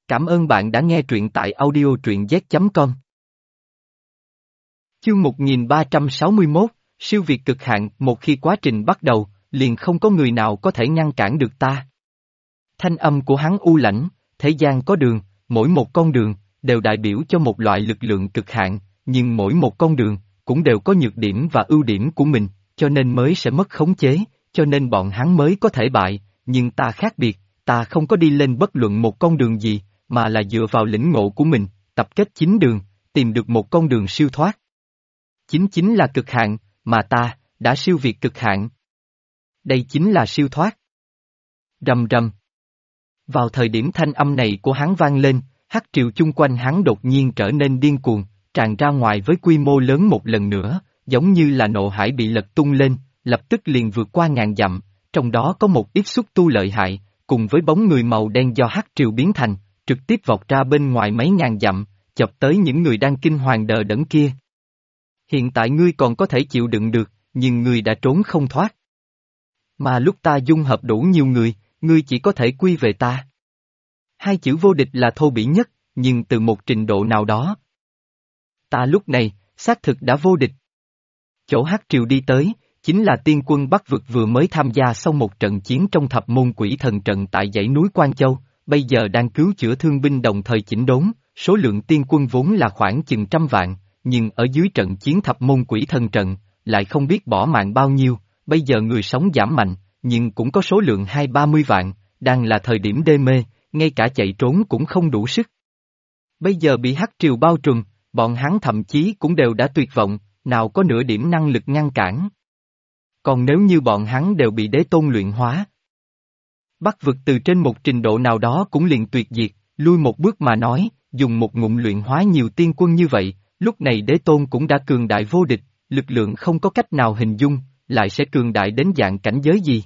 Cảm ơn bạn đã nghe truyện tại audio truyện z.com. Chương 1361, siêu việt cực hạn. Một khi quá trình bắt đầu, liền không có người nào có thể ngăn cản được ta. Thanh âm của hắn u lãnh, thế gian có đường, mỗi một con đường, đều đại biểu cho một loại lực lượng cực hạn, nhưng mỗi một con đường, cũng đều có nhược điểm và ưu điểm của mình, cho nên mới sẽ mất khống chế, cho nên bọn hắn mới có thể bại, nhưng ta khác biệt, ta không có đi lên bất luận một con đường gì, mà là dựa vào lĩnh ngộ của mình, tập kết 9 đường, tìm được một con đường siêu thoát. Chính là cực hạn, mà ta, đã siêu việt cực hạn. Đây chính là siêu thoát. Rầm rầm. Vào thời điểm thanh âm này của hắn vang lên, hắc triều chung quanh hắn đột nhiên trở nên điên cuồng, tràn ra ngoài với quy mô lớn một lần nữa, giống như là nộ hải bị lật tung lên, lập tức liền vượt qua ngàn dặm, trong đó có một ít xúc tu lợi hại, cùng với bóng người màu đen do hắc triều biến thành, trực tiếp vọt ra bên ngoài mấy ngàn dặm, chọc tới những người đang kinh hoàng đờ đẫn kia. Hiện tại ngươi còn có thể chịu đựng được, nhưng ngươi đã trốn không thoát. Mà lúc ta dung hợp đủ nhiều người, ngươi chỉ có thể quy về ta. Hai chữ vô địch là thô bỉ nhất, nhưng từ một trình độ nào đó. Ta lúc này, xác thực đã vô địch. Chỗ hắc triều đi tới, chính là tiên quân Bắc Vực vừa mới tham gia xong một trận chiến trong thập môn quỷ thần trận tại dãy núi Quan Châu, bây giờ đang cứu chữa thương binh đồng thời chỉnh đốn, số lượng tiên quân vốn là khoảng chừng 100 vạn, nhưng ở dưới trận chiến thập môn quỷ thần trận, lại không biết bỏ mạng bao nhiêu, bây giờ người sống giảm mạnh, nhưng cũng có số lượng 20-30 vạn, đang là thời điểm đê mê, ngay cả chạy trốn cũng không đủ sức. Bây giờ bị hắc triều bao trùm, bọn hắn thậm chí cũng đều đã tuyệt vọng, nào có nửa điểm năng lực ngăn cản. Còn nếu như bọn hắn đều bị đế tôn luyện hóa, Bắc Vực từ trên một trình độ nào đó cũng liền tuyệt diệt, lui một bước mà nói, dùng một ngụm luyện hóa nhiều tiên quân như vậy, lúc này đế tôn cũng đã cường đại vô địch, lực lượng không có cách nào hình dung, lại sẽ cường đại đến dạng cảnh giới gì.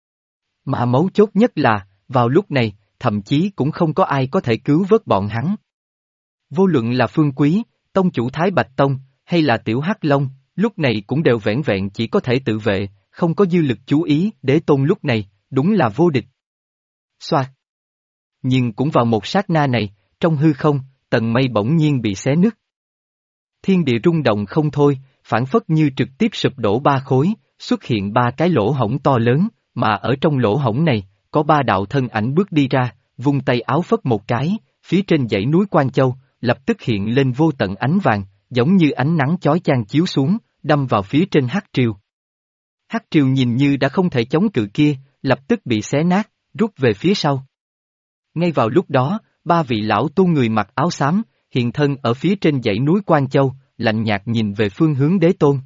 Mà mấu chốt nhất là, vào lúc này, thậm chí cũng không có ai có thể cứu vớt bọn hắn. Vô luận là Phương Quý, tông chủ Thái Bạch Tông, hay là Tiểu Hắc Long, lúc này cũng đều vẻn vẹn chỉ có thể tự vệ, không có dư lực chú ý, đế tôn lúc này, đúng là vô địch. Xoạt. Nhưng cũng vào một sát na này, trong hư không, tầng mây bỗng nhiên bị xé nứt. Thiên địa rung động không thôi, phản phất như trực tiếp sụp đổ 3 khối, xuất hiện 3 cái lỗ hổng to lớn, mà ở trong lỗ hổng này, có 3 đạo thân ảnh bước đi ra, vung tay áo phất một cái, phía trên dãy núi Quan Châu, lập tức hiện lên vô tận ánh vàng, giống như ánh nắng chói chang chiếu xuống, đâm vào phía trên hắc triều. Hắc triều nhìn như đã không thể chống cự kia, lập tức bị xé nát, rút về phía sau. Ngay vào lúc đó, 3 vị lão tu người mặc áo xám, hiện thân ở phía trên dãy núi Quan Châu, lạnh nhạt nhìn về phương hướng đế tôn.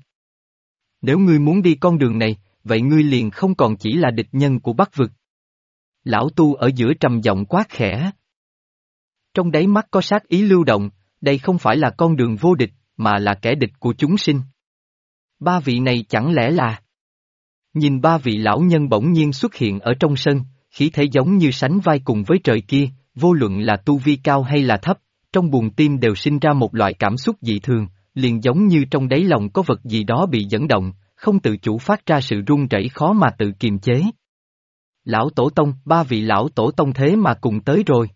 Nếu ngươi muốn đi con đường này, vậy ngươi liền không còn chỉ là địch nhân của Bắc Vực. Lão tu ở giữa trầm giọng quát khẽ. Trong đáy mắt có sát ý lưu động, đây không phải là con đường vô địch, mà là kẻ địch của chúng sinh. 3 vị này chẳng lẽ là... Nhìn 3 vị lão nhân bỗng nhiên xuất hiện ở trong sân, khí thế giống như sánh vai cùng với trời kia, vô luận là tu vi cao hay là thấp, trong buồng tim đều sinh ra một loại cảm xúc dị thường, liền giống như trong đáy lòng có vật gì đó bị dẫn động, không tự chủ phát ra sự run rẩy khó mà tự kiềm chế. Lão Tổ Tông, 3 vị lão Tổ Tông thế mà cùng tới rồi.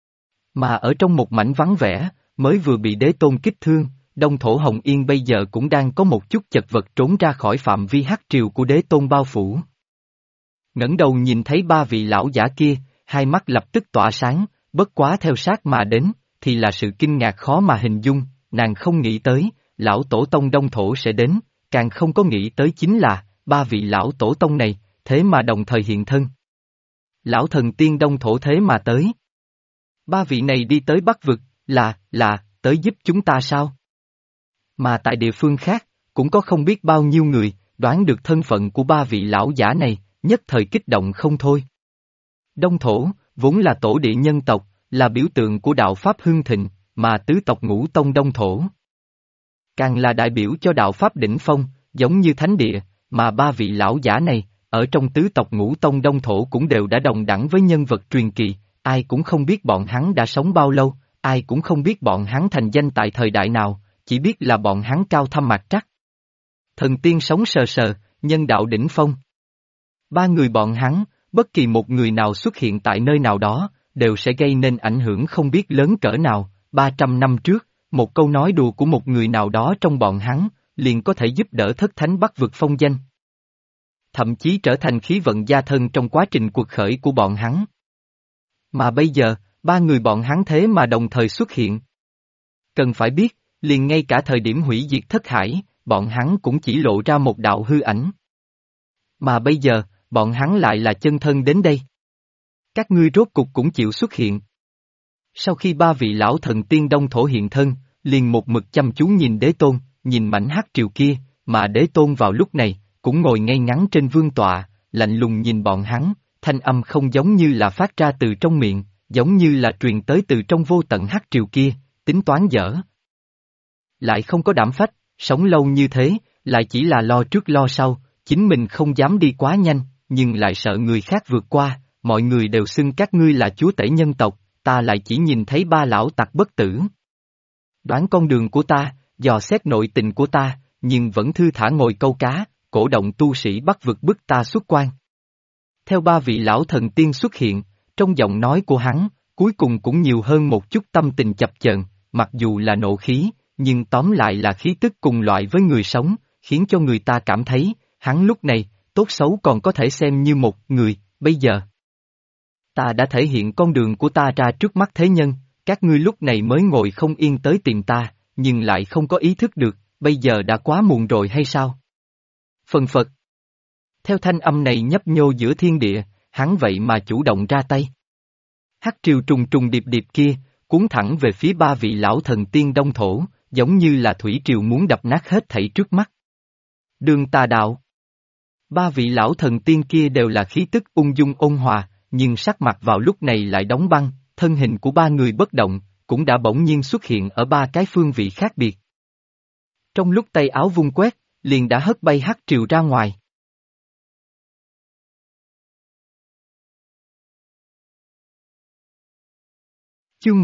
Mà ở trong một mảnh vắng vẻ, mới vừa bị đế tôn kích thương, Đông Thổ Hồng Yên bây giờ cũng đang có một chút chật vật trốn ra khỏi phạm vi hắc triều của đế tôn bao phủ. Ngẩng đầu nhìn thấy 3 vị lão giả kia, hai mắt lập tức tỏa sáng, bất quá theo sát mà đến, thì là sự kinh ngạc khó mà hình dung, nàng không nghĩ tới, lão Tổ Tông Đông Thổ sẽ đến, càng không có nghĩ tới chính là, 3 vị lão Tổ Tông này, thế mà đồng thời hiện thân. Lão thần tiên Đông Thổ thế mà tới. 3 vị này đi tới Bắc Vực, là, tới giúp chúng ta sao? Mà tại địa phương khác, cũng có không biết bao nhiêu người, đoán được thân phận của 3 vị lão giả này, nhất thời kích động không thôi. Đông Thổ, vốn là tổ địa nhân tộc, là biểu tượng của đạo Pháp hưng thịnh, mà tứ tộc Ngũ Tông Đông Thổ. Càng là đại biểu cho đạo Pháp đỉnh phong, giống như thánh địa, mà 3 vị lão giả này, ở trong tứ tộc Ngũ Tông Đông Thổ cũng đều đã đồng đẳng với nhân vật truyền kỳ, ai cũng không biết bọn hắn đã sống bao lâu, ai cũng không biết bọn hắn thành danh tại thời đại nào, chỉ biết là bọn hắn cao thâm mạc trắc. Thần tiên sống sờ sờ, nhân đạo đỉnh phong. 3 người bọn hắn, bất kỳ một người nào xuất hiện tại nơi nào đó, đều sẽ gây nên ảnh hưởng không biết lớn cỡ nào. 300 năm trước, một câu nói đùa của một người nào đó trong bọn hắn, liền có thể giúp đỡ thất thánh Bắc vực phong danh. Thậm chí trở thành khí vận gia thân trong quá trình cuộc khởi của bọn hắn. Mà bây giờ, ba người bọn hắn thế mà đồng thời xuất hiện. Cần phải biết, liền ngay cả thời điểm hủy diệt thất hải, bọn hắn cũng chỉ lộ ra một đạo hư ảnh. Mà bây giờ, bọn hắn lại là chân thân đến đây. Các ngươi rốt cục cũng chịu xuất hiện. Sau khi ba vị lão thần tiên đông thổ hiện thân, liền một mực chăm chú nhìn đế tôn, nhìn mảnh hắc triều kia, mà đế tôn vào lúc này, cũng ngồi ngay ngắn trên vương tọa, lạnh lùng nhìn bọn hắn, thanh âm không giống như là phát ra từ trong miệng, giống như là truyền tới từ trong vô tận hắc triều kia, tính toán dở. Lại không có đảm phách, sống lâu như thế, lại chỉ là lo trước lo sau, chính mình không dám đi quá nhanh, nhưng lại sợ người khác vượt qua, mọi người đều xưng các ngươi là chúa tể nhân tộc, ta lại chỉ nhìn thấy ba lão tặc bất tử. Đoán con đường của ta, dò xét nội tình của ta, nhưng vẫn thư thả ngồi câu cá, cổ động tu sĩ Bắc vực bức ta xuất quan. Theo ba vị lão thần tiên xuất hiện, trong giọng nói của hắn, cuối cùng cũng nhiều hơn một chút tâm tình chập chờn, mặc dù là nộ khí, nhưng tóm lại là khí tức cùng loại với người sống, khiến cho người ta cảm thấy, hắn lúc này, tốt xấu còn có thể xem như một người, bây giờ. Ta đã thể hiện con đường của ta ra trước mắt thế nhân, các ngươi lúc này mới ngồi không yên tới tìm ta, nhưng lại không có ý thức được, bây giờ đã quá muộn rồi hay sao? Phần phật. Theo thanh âm này nhấp nhô giữa thiên địa, hắn vậy mà chủ động ra tay. Hắc triều trùng trùng điệp điệp kia, cuốn thẳng về phía ba vị lão thần tiên đông thổ, giống như là thủy triều muốn đập nát hết thảy trước mắt. Đường tà đạo. Ba vị lão thần tiên kia đều là khí tức ung dung ôn hòa, nhưng sắc mặt vào lúc này lại đóng băng, thân hình của ba người bất động, cũng đã bỗng nhiên xuất hiện ở ba cái phương vị khác biệt. Trong lúc tay áo vung quét, liền đã hất bay hắc triều ra ngoài. Chương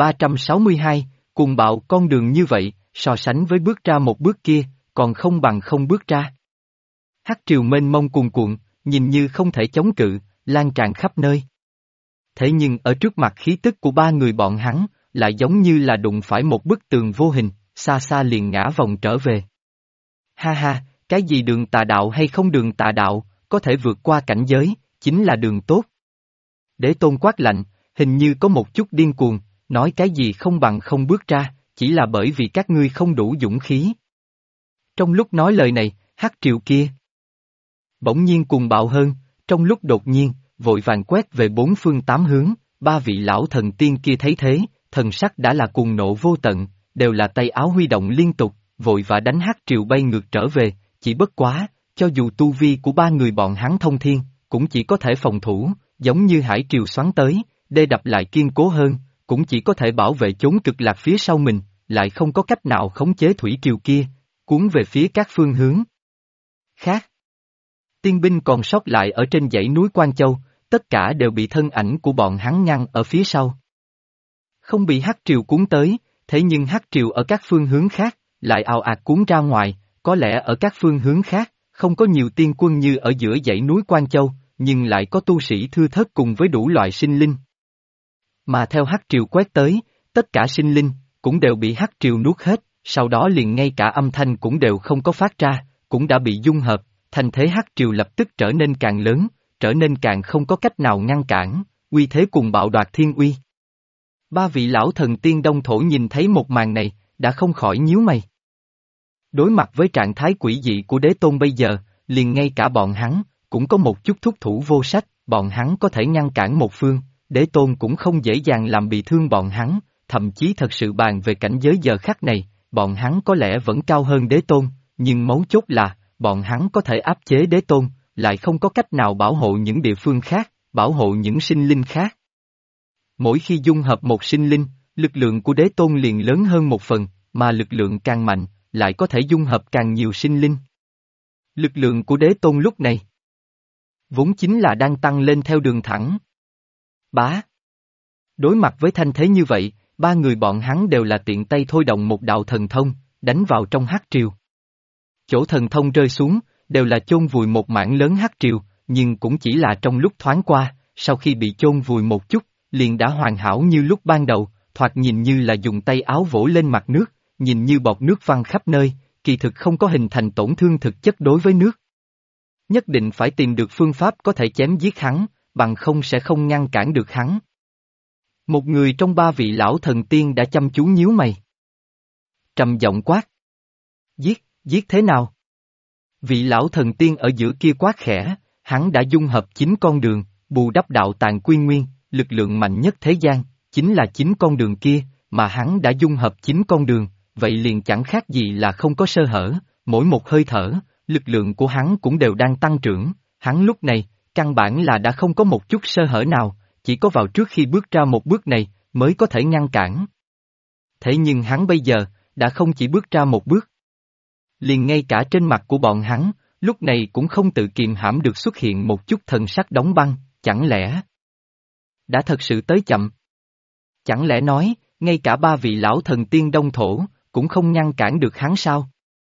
1362, cùng bạo con đường như vậy, so sánh với bước ra một bước kia, còn không bằng không bước ra. Hắc triều mênh mông cuồn cuộn, nhìn như không thể chống cự, lan tràn khắp nơi. Thế nhưng ở trước mặt khí tức của ba người bọn hắn, lại giống như là đụng phải một bức tường vô hình, xa xa liền ngã vòng trở về. Ha ha, cái gì đường tà đạo hay không đường tà đạo, có thể vượt qua cảnh giới, chính là đường tốt. Đế tôn quát lạnh, hình như có một chút điên cuồng, nói cái gì không bằng không bước ra, chỉ là bởi vì các ngươi không đủ dũng khí. Trong lúc nói lời này, hắc triều kia bỗng nhiên cuồng bạo hơn, trong lúc đột nhiên, vội vàng quét về bốn phương tám hướng, ba vị lão thần tiên kia thấy thế, thần sắc đã là cuồng nộ vô tận, đều là tay áo huy động liên tục, vội và đánh hắc triều bay ngược trở về, chỉ bất quá, cho dù tu vi của ba người bọn hắn thông thiên, cũng chỉ có thể phòng thủ, giống như hải triều xoắn tới, đê đập lại kiên cố hơn, cũng chỉ có thể bảo vệ chốn cực lạc phía sau mình, lại không có cách nào khống chế thủy triều kia, cuốn về phía các phương hướng khác. Tiên binh còn sót lại ở trên dãy núi Quan Châu, tất cả đều bị thân ảnh của bọn hắn ngăn ở phía sau. Không bị hắc triều cuốn tới, thế nhưng hắc triều ở các phương hướng khác, lại ào ạt cuốn ra ngoài, có lẽ ở các phương hướng khác, không có nhiều tiên quân như ở giữa dãy núi Quan Châu, nhưng lại có tu sĩ thưa thớt cùng với đủ loại sinh linh. Mà theo hắc triều quét tới, tất cả sinh linh, cũng đều bị hắc triều nuốt hết, sau đó liền ngay cả âm thanh cũng đều không có phát ra, cũng đã bị dung hợp, thành thế hắc triều lập tức trở nên càng lớn, trở nên càng không có cách nào ngăn cản, uy thế cùng bạo đoạt thiên uy. Ba vị lão thần tiên đông thổ nhìn thấy một màn này, đã không khỏi nhíu mày. Đối mặt với trạng thái quỷ dị của đế tôn bây giờ, liền ngay cả bọn hắn, cũng có một chút thúc thủ vô sách, bọn hắn có thể ngăn cản một phương, đế tôn cũng không dễ dàng làm bị thương bọn hắn, thậm chí thật sự bàn về cảnh giới giờ khắc này, bọn hắn có lẽ vẫn cao hơn đế tôn, nhưng mấu chốt là, bọn hắn có thể áp chế đế tôn, lại không có cách nào bảo hộ những địa phương khác, bảo hộ những sinh linh khác. Mỗi khi dung hợp một sinh linh, lực lượng của đế tôn liền lớn hơn một phần, mà lực lượng càng mạnh, lại có thể dung hợp càng nhiều sinh linh. Lực lượng của đế tôn lúc này vốn chính là đang tăng lên theo đường thẳng. Bá. Đối mặt với thanh thế như vậy, ba người bọn hắn đều là tiện tay thôi động một đạo thần thông, đánh vào trong hắc triều. Chỗ thần thông rơi xuống, đều là chôn vùi một mảng lớn hắc triều, nhưng cũng chỉ là trong lúc thoáng qua, sau khi bị chôn vùi một chút, liền đã hoàn hảo như lúc ban đầu, thoạt nhìn như là dùng tay áo vỗ lên mặt nước, nhìn như bọt nước văng khắp nơi, kỳ thực không có hình thành tổn thương thực chất đối với nước. Nhất định phải tìm được phương pháp có thể chém giết hắn, bằng không sẽ không ngăn cản được hắn. Một người trong ba vị lão thần tiên đã chăm chú nhíu mày. Trầm giọng quát. Giết, giết thế nào? Vị lão thần tiên ở giữa kia quát khẽ, hắn đã dung hợp 9 con đường, bù đắp đạo tàng quy nguyên, lực lượng mạnh nhất thế gian, chính là 9 con đường kia, mà hắn đã dung hợp 9 con đường, vậy liền chẳng khác gì là không có sơ hở, mỗi một hơi thở, lực lượng của hắn cũng đều đang tăng trưởng, hắn lúc này, căn bản là đã không có một chút sơ hở nào, chỉ có vào trước khi bước ra một bước này, mới có thể ngăn cản. Thế nhưng hắn bây giờ, đã không chỉ bước ra một bước. Liền ngay cả trên mặt của bọn hắn, lúc này cũng không tự kiềm hãm được xuất hiện một chút thần sắc đóng băng, chẳng lẽ đã thật sự tới chậm? Chẳng lẽ nói, ngay cả ba vị lão thần tiên đông thổ, cũng không ngăn cản được hắn sao?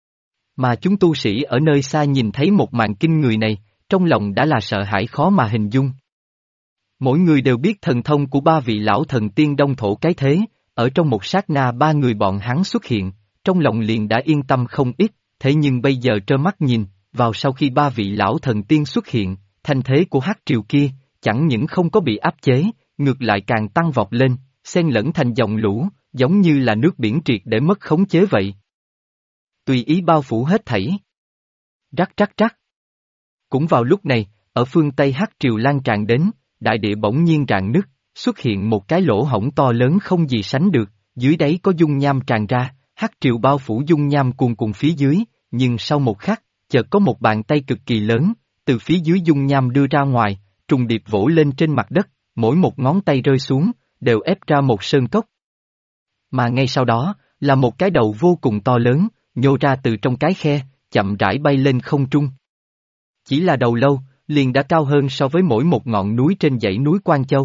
Mà chúng tu sĩ ở nơi xa nhìn thấy một màn kinh người này, trong lòng đã là sợ hãi khó mà hình dung. Mỗi người đều biết thần thông của ba vị lão thần tiên đông thổ cái thế, ở trong một sát na ba người bọn hắn xuất hiện, trong lòng liền đã yên tâm không ít, thế nhưng bây giờ trơ mắt nhìn, vào sau khi ba vị lão thần tiên xuất hiện, thanh thế của hắc triều kia, chẳng những không có bị áp chế, ngược lại càng tăng vọt lên, xen lẫn thành dòng lũ, giống như là nước biển triệt để mất khống chế vậy. Tùy ý bao phủ hết thảy. Rắc rắc rắc. Cũng vào lúc này, ở phương Tây hắc triều lan tràn đến, đại địa bỗng nhiên rạn nứt, xuất hiện một cái lỗ hổng to lớn không gì sánh được, dưới đáy có dung nham tràn ra, hắc triều bao phủ dung nham cuồn cuộn phía dưới, nhưng sau một khắc, chợt có một bàn tay cực kỳ lớn, từ phía dưới dung nham đưa ra ngoài, trùng điệp vỗ lên trên mặt đất, mỗi một ngón tay rơi xuống, đều ép ra một sơn cốc. Mà ngay sau đó, là một cái đầu vô cùng to lớn, nhô ra từ trong cái khe, chậm rãi bay lên không trung. Chỉ là đầu lâu, liền đã cao hơn so với mỗi một ngọn núi trên dãy núi Quan Châu.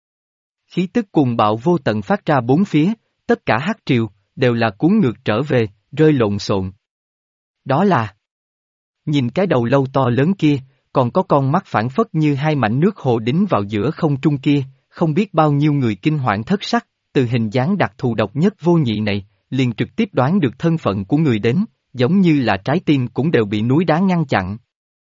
Khí tức cuồng bạo vô tận phát ra bốn phía, tất cả hắc triều, đều là cuốn ngược trở về, rơi lộn xộn. Đó là... Nhìn cái đầu lâu to lớn kia, còn có con mắt phản phất như hai mảnh nước hồ đính vào giữa không trung kia, không biết bao nhiêu người kinh hoảng thất sắc, từ hình dáng đặc thù độc nhất vô nhị này, liền trực tiếp đoán được thân phận của người đến, giống như là trái tim cũng đều bị núi đá ngăn chặn.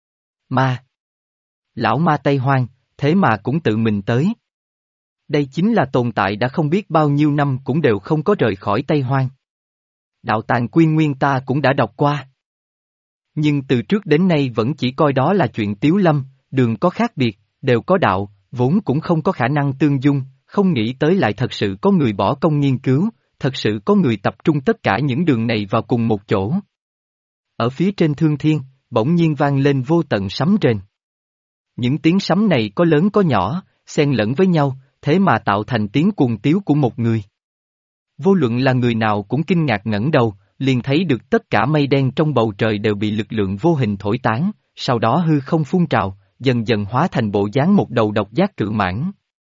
Ma! Lão ma Tây Hoang, thế mà cũng tự mình tới. Đây chính là tồn tại đã không biết bao nhiêu năm cũng đều không có rời khỏi Tây Hoang. Đạo tàng quy nguyên ta cũng đã đọc qua. Nhưng từ trước đến nay vẫn chỉ coi đó là chuyện tiếu lâm, đường có khác biệt, đều có đạo, vốn cũng không có khả năng tương dung, không nghĩ tới lại thật sự có người bỏ công nghiên cứu, thật sự có người tập trung tất cả những đường này vào cùng một chỗ. Ở phía trên thương thiên, bỗng nhiên vang lên vô tận sấm rền. Những tiếng sấm này có lớn có nhỏ, xen lẫn với nhau, thế mà tạo thành tiếng cuồng tiếu của một người. Vô luận là người nào cũng kinh ngạc ngẩng đầu, liền thấy được tất cả mây đen trong bầu trời đều bị lực lượng vô hình thổi tán, sau đó hư không phun trào, dần dần hóa thành bộ dáng một đầu độc giác cự mãng.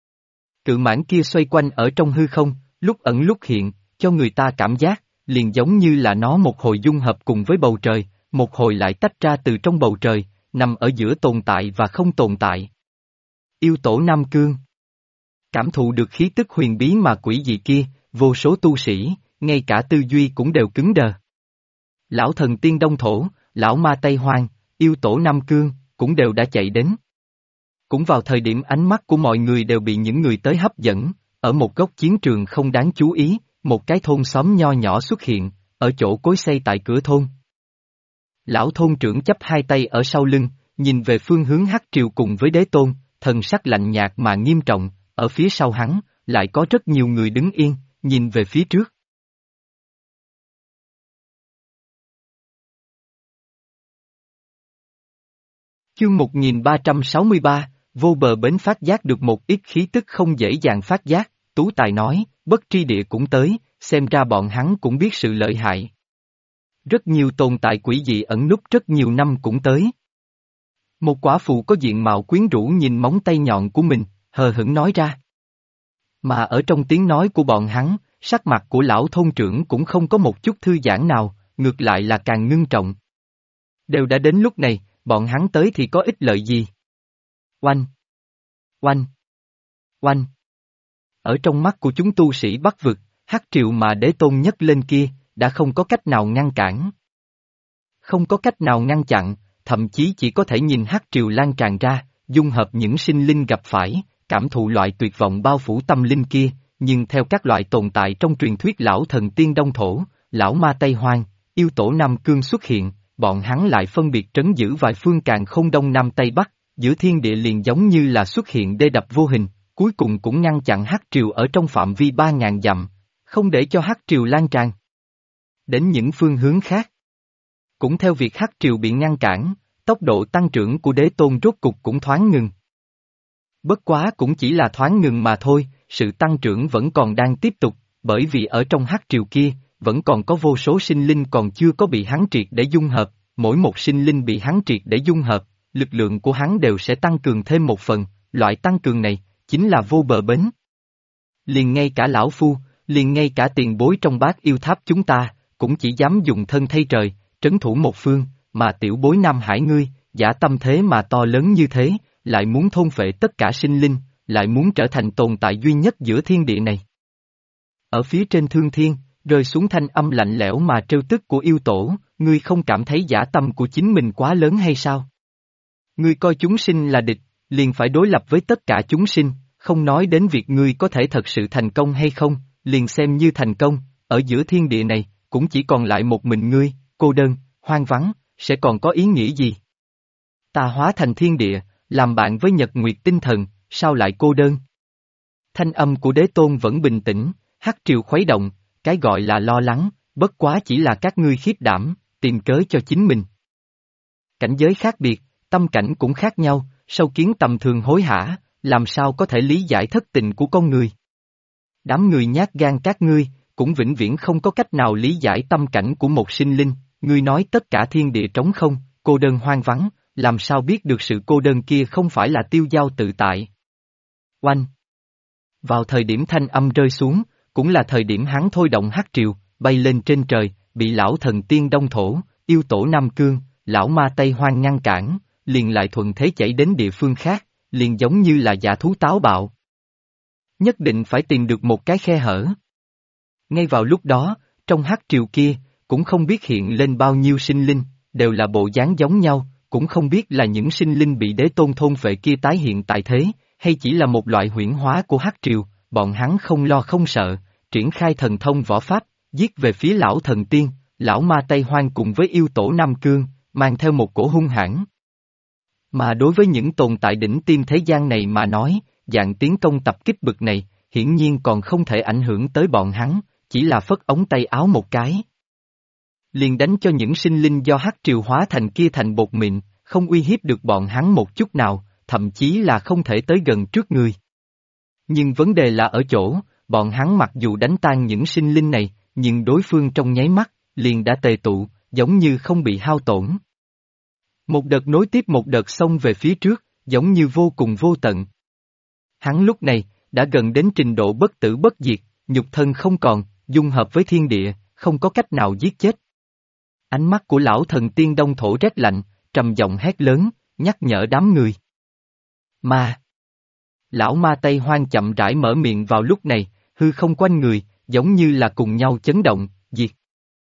Cự mãng kia xoay quanh ở trong hư không, lúc ẩn lúc hiện, cho người ta cảm giác, liền giống như là nó một hồi dung hợp cùng với bầu trời, một hồi lại tách ra từ trong bầu trời, nằm ở giữa tồn tại và không tồn tại. Yêu tổ Nam Cương. Cảm thụ được khí tức huyền bí mà quỷ dị kia, vô số tu sĩ, ngay cả tư duy cũng đều cứng đờ. Lão thần tiên Đông Thổ, lão ma Tây Hoang, yêu tổ Nam Cương, cũng đều đã chạy đến. Cũng vào thời điểm ánh mắt của mọi người đều bị những người tới hấp dẫn, ở một góc chiến trường không đáng chú ý, một cái thôn xóm nho nhỏ xuất hiện, ở chỗ cối xay tại cửa thôn. Lão thôn trưởng chắp hai tay ở sau lưng, nhìn về phương hướng hắc triều cùng với đế tôn, thần sắc lạnh nhạt mà nghiêm trọng, ở phía sau hắn, lại có rất nhiều người đứng yên, nhìn về phía trước. Chương 1363, vô bờ bến phát giác được một ít khí tức không dễ dàng phát giác, Tú Tài nói, bất tri địa cũng tới, xem ra bọn hắn cũng biết sự lợi hại. Rất nhiều tồn tại quỷ dị ẩn núp rất nhiều năm cũng tới. Một quả phụ có diện mạo quyến rũ nhìn móng tay nhọn của mình, hờ hững nói ra. Mà ở trong tiếng nói của bọn hắn, sắc mặt của lão thôn trưởng cũng không có một chút thư giãn nào, ngược lại là càng ngưng trọng. Đều đã đến lúc này, bọn hắn tới thì có ích lợi gì? Oanh! Oanh! Oanh! Ở trong mắt của chúng tu sĩ Bắc vực, hắc triều mà đế tôn nhất lên kia, đã không có cách nào ngăn cản. Không có cách nào ngăn chặn, thậm chí chỉ có thể nhìn hắc triều lan tràn ra, dung hợp những sinh linh gặp phải, cảm thụ loại tuyệt vọng bao phủ tâm linh kia, nhưng theo các loại tồn tại trong truyền thuyết lão thần tiên Đông Thổ, lão ma Tây Hoang, yêu tổ Nam Cương xuất hiện, bọn hắn lại phân biệt trấn giữ vài phương càn không Đông Nam Tây Bắc, giữa thiên địa liền giống như là xuất hiện đê đập vô hình, cuối cùng cũng ngăn chặn hắc triều ở trong phạm vi 3.000 dặm, không để cho hắc triều lan tràn đến những phương hướng khác. Cũng theo việc hắc triều bị ngăn cản, tốc độ tăng trưởng của đế tôn rốt cục cũng thoáng ngừng. Bất quá cũng chỉ là thoáng ngừng mà thôi, sự tăng trưởng vẫn còn đang tiếp tục, bởi vì ở trong hắc triều kia, vẫn còn có vô số sinh linh còn chưa có bị hắn triệt để dung hợp, mỗi một sinh linh bị hắn triệt để dung hợp, lực lượng của hắn đều sẽ tăng cường thêm một phần, loại tăng cường này, chính là vô bờ bến. Liền ngay cả lão phu, liền ngay cả tiền bối trong bát yêu tháp chúng ta, cũng chỉ dám dùng thân thay trời, trấn thủ một phương, mà tiểu bối Nam Hải ngươi, giả tâm thế mà to lớn như thế, lại muốn thôn phệ tất cả sinh linh, lại muốn trở thành tồn tại duy nhất giữa thiên địa này. Ở phía trên thương thiên, rơi xuống thanh âm lạnh lẽo mà trêu tức của yêu tổ, ngươi không cảm thấy giả tâm của chính mình quá lớn hay sao? Ngươi coi chúng sinh là địch, liền phải đối lập với tất cả chúng sinh, không nói đến việc ngươi có thể thật sự thành công hay không, liền xem như thành công, ở giữa thiên địa này, cũng chỉ còn lại một mình ngươi, cô đơn, hoang vắng, sẽ còn có ý nghĩa gì? Ta hóa thành thiên địa, làm bạn với nhật nguyệt tinh thần, sao lại cô đơn? Thanh âm của đế tôn vẫn bình tĩnh, hắc triều khuấy động, cái gọi là lo lắng, bất quá chỉ là các ngươi khiếp đảm, tìm cớ cho chính mình. Cảnh giới khác biệt, tâm cảnh cũng khác nhau, sâu kiến tầm thường hối hả, làm sao có thể lý giải thất tình của con người? Đám người nhát gan các ngươi, cũng vĩnh viễn không có cách nào lý giải tâm cảnh của một sinh linh, ngươi nói tất cả thiên địa trống không, cô đơn hoang vắng, làm sao biết được sự cô đơn kia không phải là tiêu dao tự tại. Oanh! Vào thời điểm thanh âm rơi xuống, cũng là thời điểm hắn thôi động hắc triều, bay lên trên trời, bị lão thần tiên Đông Thổ, yêu tổ Nam Cương, lão ma Tây Hoang ngăn cản, liền lại thuận thế chảy đến địa phương khác, liền giống như là dã thú táo bạo. Nhất định phải tìm được một cái khe hở. Ngay vào lúc đó, trong hắc triều kia, cũng không biết hiện lên bao nhiêu sinh linh, đều là bộ dáng giống nhau, cũng không biết là những sinh linh bị đế tôn thôn phệ kia tái hiện tại thế, hay chỉ là một loại huyễn hóa của hắc triều, bọn hắn không lo không sợ, triển khai thần thông võ pháp, giết về phía lão thần tiên, lão ma Tây Hoang cùng với yêu tổ Nam Cương, mang theo một cổ hung hãn. Mà đối với những tồn tại đỉnh tiêm thế gian này mà nói, dạng tiến công tập kích bực này, hiển nhiên còn không thể ảnh hưởng tới bọn hắn, chỉ là phất ống tay áo một cái. Liền đánh cho những sinh linh do hắc triều hóa thành kia thành bột mịn, không uy hiếp được bọn hắn một chút nào, thậm chí là không thể tới gần trước người. Nhưng vấn đề là ở chỗ, bọn hắn mặc dù đánh tan những sinh linh này, nhưng đối phương trong nháy mắt, liền đã tề tụ, giống như không bị hao tổn. Một đợt nối tiếp một đợt xông về phía trước, giống như vô cùng vô tận. Hắn lúc này, đã gần đến trình độ bất tử bất diệt, nhục thân không còn, dung hợp với thiên địa, không có cách nào giết chết. Ánh mắt của lão thần tiên Đông Thổ rét lạnh, trầm giọng hét lớn, nhắc nhở đám người. Mà! Lão ma Tây Hoang chậm rãi mở miệng vào lúc này, hư không quanh người, giống như là cùng nhau chấn động, diệt.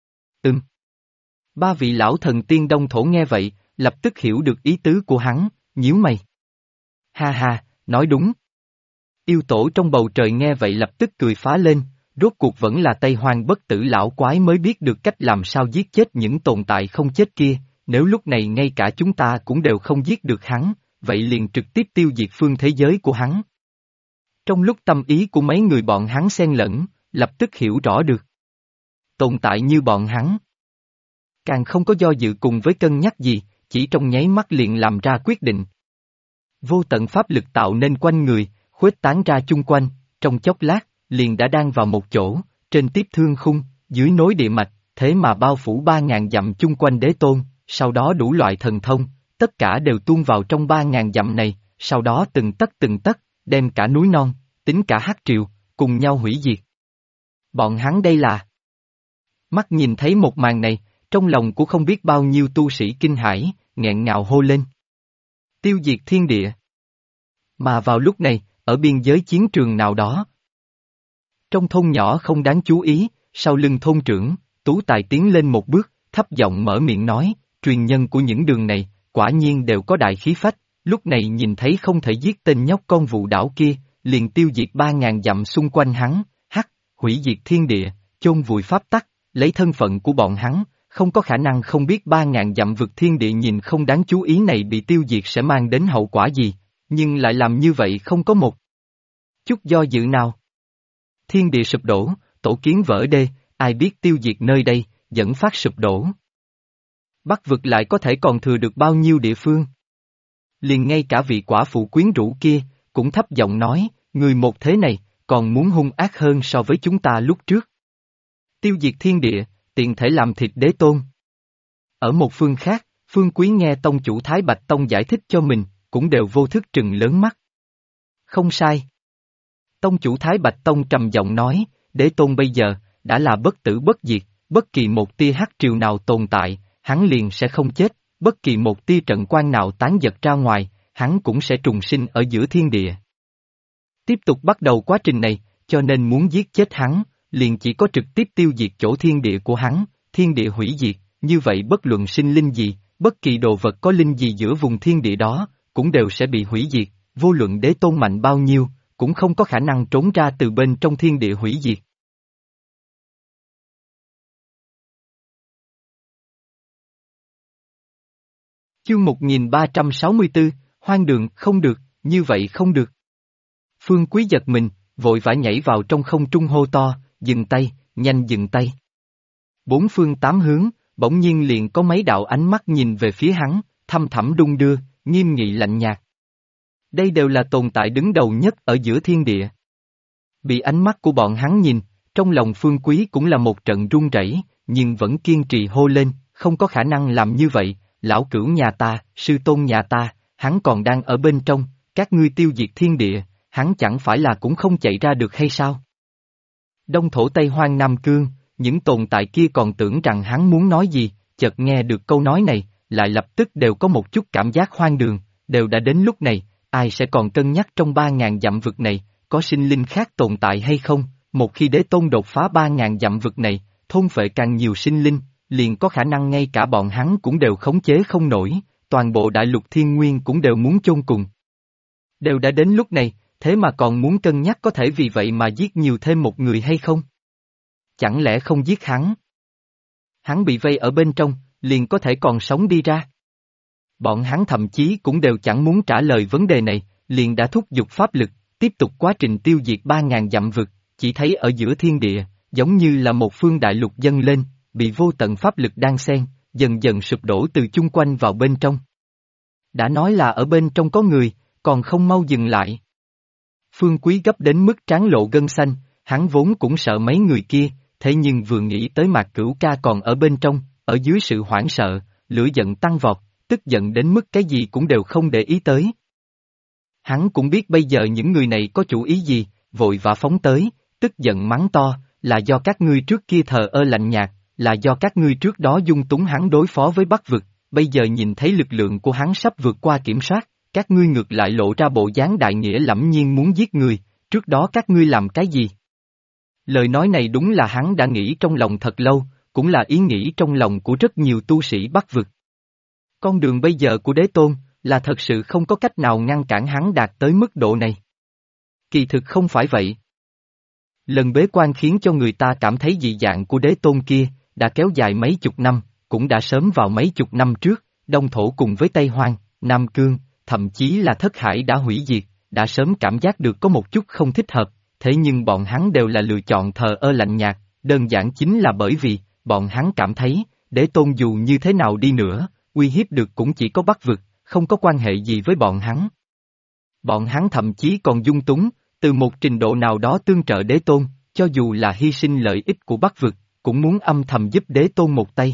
Ba vị lão thần tiên Đông Thổ nghe vậy, lập tức hiểu được ý tứ của hắn, nhíu mày. Ha ha, nói đúng. Yêu tổ trong bầu trời nghe vậy lập tức cười phá lên, rốt cuộc vẫn là Tây Hoang bất tử lão quái mới biết được cách làm sao giết chết những tồn tại không chết kia, nếu lúc này ngay cả chúng ta cũng đều không giết được hắn, vậy liền trực tiếp tiêu diệt phương thế giới của hắn. Trong lúc tâm ý của mấy người bọn hắn xen lẫn, lập tức hiểu rõ được. Tồn tại như bọn hắn, càng không có do dự cùng với cân nhắc gì, chỉ trong nháy mắt liền làm ra quyết định. Vô tận pháp lực tạo nên quanh người, khuếch tán ra chung quanh, trong chốc lát, liền đã đang vào một chỗ, trên tiếp thương khung, dưới nối địa mạch, thế mà bao phủ 3.000 dặm chung quanh đế tôn, sau đó đủ loại thần thông, tất cả đều tuôn vào trong 3.000 dặm này, sau đó từng tấc, đem cả núi non, tính cả hắc triều, cùng nhau hủy diệt. Bọn hắn đây là... Mắt nhìn thấy một màn này, trong lòng của không biết bao nhiêu tu sĩ kinh hãi, nghẹn ngào hô lên. Tiêu diệt thiên địa. Mà vào lúc này, ở biên giới chiến trường nào đó, Trong thôn nhỏ không đáng chú ý, sau lưng thôn trưởng, Tú Tài tiến lên một bước, thấp giọng mở miệng nói, truyền nhân của những đường này, quả nhiên đều có đại khí phách, lúc này nhìn thấy không thể giết tên nhóc con vụ đảo kia, liền tiêu diệt 3.000 dặm xung quanh hắn, hủy diệt thiên địa, chôn vùi pháp tắc, lấy thân phận của bọn hắn, không có khả năng không biết 3.000 dặm vực thiên địa nhìn không đáng chú ý này bị tiêu diệt sẽ mang đến hậu quả gì, nhưng lại làm như vậy không có một chút do dự nào. Thiên địa sụp đổ, tổ kiến vỡ đê, ai biết tiêu diệt nơi đây, dẫn phát sụp đổ. Bắc vực lại có thể còn thừa được bao nhiêu địa phương? Liền ngay cả vị quả phụ quyến rũ kia, cũng thấp giọng nói, người một thế này, còn muốn hung ác hơn so với chúng ta lúc trước. Tiêu diệt thiên địa, tiện thể làm thịt đế tôn. Ở một phương khác, Phương Quý nghe tông chủ Thái Bạch Tông giải thích cho mình, cũng đều vô thức trừng lớn mắt. Không sai. Tông chủ Thái Bạch Tông trầm giọng nói, đế tôn bây giờ, đã là bất tử bất diệt, bất kỳ một tia hắc triều nào tồn tại, hắn liền sẽ không chết, bất kỳ một tia trận quan nào tán giật ra ngoài, hắn cũng sẽ trùng sinh ở giữa thiên địa. Tiếp tục bắt đầu quá trình này, cho nên muốn giết chết hắn, liền chỉ có trực tiếp tiêu diệt chỗ thiên địa của hắn, thiên địa hủy diệt, như vậy bất luận sinh linh gì, bất kỳ đồ vật có linh gì giữa vùng thiên địa đó, cũng đều sẽ bị hủy diệt, vô luận đế tôn mạnh bao nhiêu, cũng không có khả năng trốn ra từ bên trong thiên địa hủy diệt. Chương 1364, hoang đường, không được, như vậy không được. Phương Quý giật mình, vội vã nhảy vào trong không trung hô to, dừng tay, nhanh dừng tay. Bốn phương tám hướng, bỗng nhiên liền có mấy đạo ánh mắt nhìn về phía hắn, thăm thẳm đung đưa, nghiêm nghị lạnh nhạt. Đây đều là tồn tại đứng đầu nhất ở giữa thiên địa. Bị ánh mắt của bọn hắn nhìn, trong lòng Phương Quý cũng là một trận run rẩy, nhưng vẫn kiên trì hô lên, không có khả năng làm như vậy, lão cửu nhà ta, sư tôn nhà ta, hắn còn đang ở bên trong, các ngươi tiêu diệt thiên địa, hắn chẳng phải là cũng không chạy ra được hay sao? Đông thổ Tây Hoang Nam Cương, những tồn tại kia còn tưởng rằng hắn muốn nói gì, chợt nghe được câu nói này, lại lập tức đều có một chút cảm giác hoang đường, đều đã đến lúc này, ai sẽ còn cân nhắc trong 3.000 dặm vực này, có sinh linh khác tồn tại hay không, một khi đế tôn đột phá 3.000 dặm vực này, thôn phệ càng nhiều sinh linh, liền có khả năng ngay cả bọn hắn cũng đều khống chế không nổi, toàn bộ đại lục thiên nguyên cũng đều muốn chôn cùng. Đều đã đến lúc này, thế mà còn muốn cân nhắc có thể vì vậy mà giết nhiều thêm một người hay không? Chẳng lẽ không giết hắn? Hắn bị vây ở bên trong, liền có thể còn sống đi ra. Bọn hắn thậm chí cũng đều chẳng muốn trả lời vấn đề này, liền đã thúc giục pháp lực, tiếp tục quá trình tiêu diệt 3.000 dặm vực, chỉ thấy ở giữa thiên địa, giống như là một phương đại lục dâng lên, bị vô tận pháp lực đan xen, dần dần sụp đổ từ chung quanh vào bên trong. Đã nói là ở bên trong có người, còn không mau dừng lại. Phương Quý gấp đến mức trán lộ gân xanh, hắn vốn cũng sợ mấy người kia, thế nhưng vừa nghĩ tới Mạc Cửu Ca còn ở bên trong, ở dưới sự hoảng sợ, lửa giận tăng vọt, tức giận đến mức cái gì cũng đều không để ý tới. Hắn cũng biết bây giờ những người này có chủ ý gì, vội vã phóng tới, tức giận mắng to, là do các ngươi trước kia thờ ơ lạnh nhạt, là do các ngươi trước đó dung túng hắn đối phó với Bắc vực, bây giờ nhìn thấy lực lượng của hắn sắp vượt qua kiểm soát, các ngươi ngược lại lộ ra bộ dáng đại nghĩa lẫm nhiên muốn giết người, trước đó các ngươi làm cái gì? Lời nói này đúng là hắn đã nghĩ trong lòng thật lâu, cũng là ý nghĩ trong lòng của rất nhiều tu sĩ Bắc vực. Con đường bây giờ của đế tôn, là thật sự không có cách nào ngăn cản hắn đạt tới mức độ này. Kỳ thực không phải vậy. Lần bế quan khiến cho người ta cảm thấy dị dạng của đế tôn kia, đã kéo dài mấy chục năm, cũng đã sớm vào mấy chục năm trước, Đông Thổ cùng với Tây Hoang, Nam Cương, thậm chí là Thất Hải đã hủy diệt, đã sớm cảm giác được có một chút không thích hợp, thế nhưng bọn hắn đều là lựa chọn thờ ơ lạnh nhạt, đơn giản chính là bởi vì, bọn hắn cảm thấy, đế tôn dù như thế nào đi nữa, uy hiếp được cũng chỉ có Bắc vực, không có quan hệ gì với bọn hắn. Bọn hắn thậm chí còn dung túng, từ một trình độ nào đó tương trợ đế tôn, cho dù là hy sinh lợi ích của Bắc vực, cũng muốn âm thầm giúp đế tôn một tay.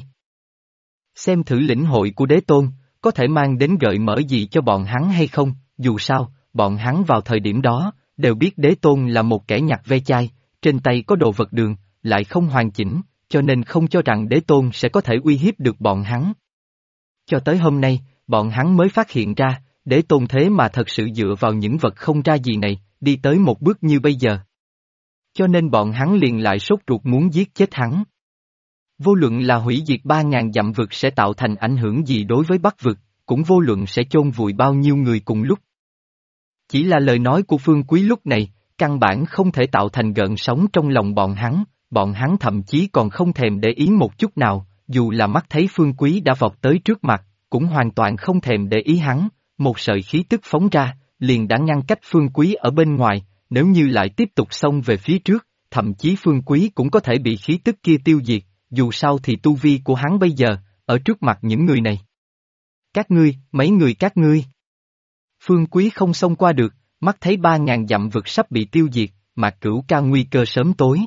Xem thử lĩnh hội của đế tôn, có thể mang đến gợi mở gì cho bọn hắn hay không, dù sao, bọn hắn vào thời điểm đó, đều biết đế tôn là một kẻ nhặt ve chai, trên tay có đồ vật đường, lại không hoàn chỉnh, cho nên không cho rằng đế tôn sẽ có thể uy hiếp được bọn hắn. Cho tới hôm nay, bọn hắn mới phát hiện ra, đế tôn thế mà thật sự dựa vào những vật không ra gì này, đi tới một bước như bây giờ. Cho nên bọn hắn liền lại sốt ruột muốn giết chết hắn. Vô luận là hủy diệt 3.000 dặm vực sẽ tạo thành ảnh hưởng gì đối với Bắc vực, cũng vô luận sẽ chôn vùi bao nhiêu người cùng lúc. Chỉ là lời nói của Phương Quý lúc này, căn bản không thể tạo thành gợn sóng trong lòng bọn hắn thậm chí còn không thèm để ý một chút nào, dù là mắt thấy Phương Quý đã vọt tới trước mặt, cũng hoàn toàn không thèm để ý hắn, một sợi khí tức phóng ra, liền đã ngăn cách Phương Quý ở bên ngoài, nếu như lại tiếp tục xông về phía trước, thậm chí Phương Quý cũng có thể bị khí tức kia tiêu diệt, dù sao thì tu vi của hắn bây giờ, ở trước mặt những người này. Các ngươi, mấy người các ngươi. Phương Quý không xông qua được, mắt thấy 3.000 dặm vực sắp bị tiêu diệt, Mạc Cửu Ca nguy cơ sớm tối.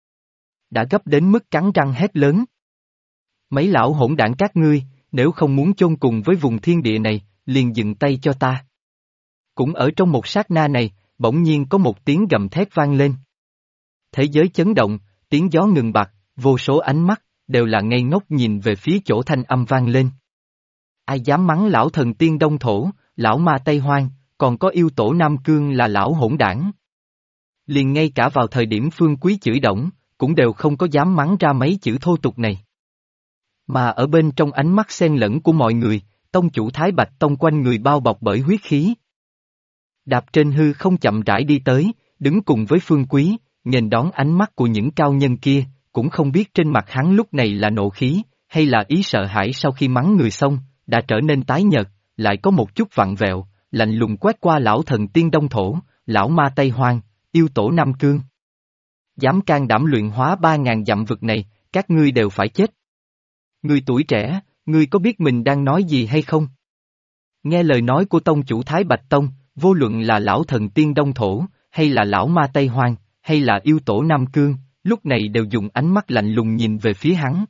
Đã gấp đến mức cắn răng hét lớn. Mấy lão hỗn đảng các ngươi, nếu không muốn chôn cùng với vùng thiên địa này, liền dừng tay cho ta. Cũng ở trong một sát na này, bỗng nhiên có một tiếng gầm thét vang lên. Thế giới chấn động, tiếng gió ngừng bặt, vô số ánh mắt, đều là ngây ngốc nhìn về phía chỗ thanh âm vang lên. Ai dám mắng lão thần tiên Đông Thổ, lão ma Tây Hoang, còn có yêu tổ Nam Cương là lão hỗn đảng. Liền ngay cả vào thời điểm Phương Quý chửi đổng, cũng đều không có dám mắng ra mấy chữ thô tục này. Mà ở bên trong ánh mắt xen lẫn của mọi người, tông chủ Thái Bạch Tông quanh người bao bọc bởi huyết khí. Đạp trên hư không chậm rãi đi tới, đứng cùng với Phương Quý, nghênh đón ánh mắt của những cao nhân kia, cũng không biết trên mặt hắn lúc này là nộ khí, hay là ý sợ hãi sau khi mắng người xong, đã trở nên tái nhợt, lại có một chút vặn vẹo, lạnh lùng quét qua lão thần tiên Đông Thổ, lão ma Tây Hoang, yêu tổ Nam Cương. Dám can đảm luyện hóa 3.000 dặm vực này, các ngươi đều phải chết. Người tuổi trẻ, ngươi có biết mình đang nói gì hay không? Nghe lời nói của tông chủ Thái Bạch Tông, vô luận là lão thần tiên Đông Thổ, hay là lão ma Tây Hoang, hay là yêu tổ Nam Cương, lúc này đều dùng ánh mắt lạnh lùng nhìn về phía hắn.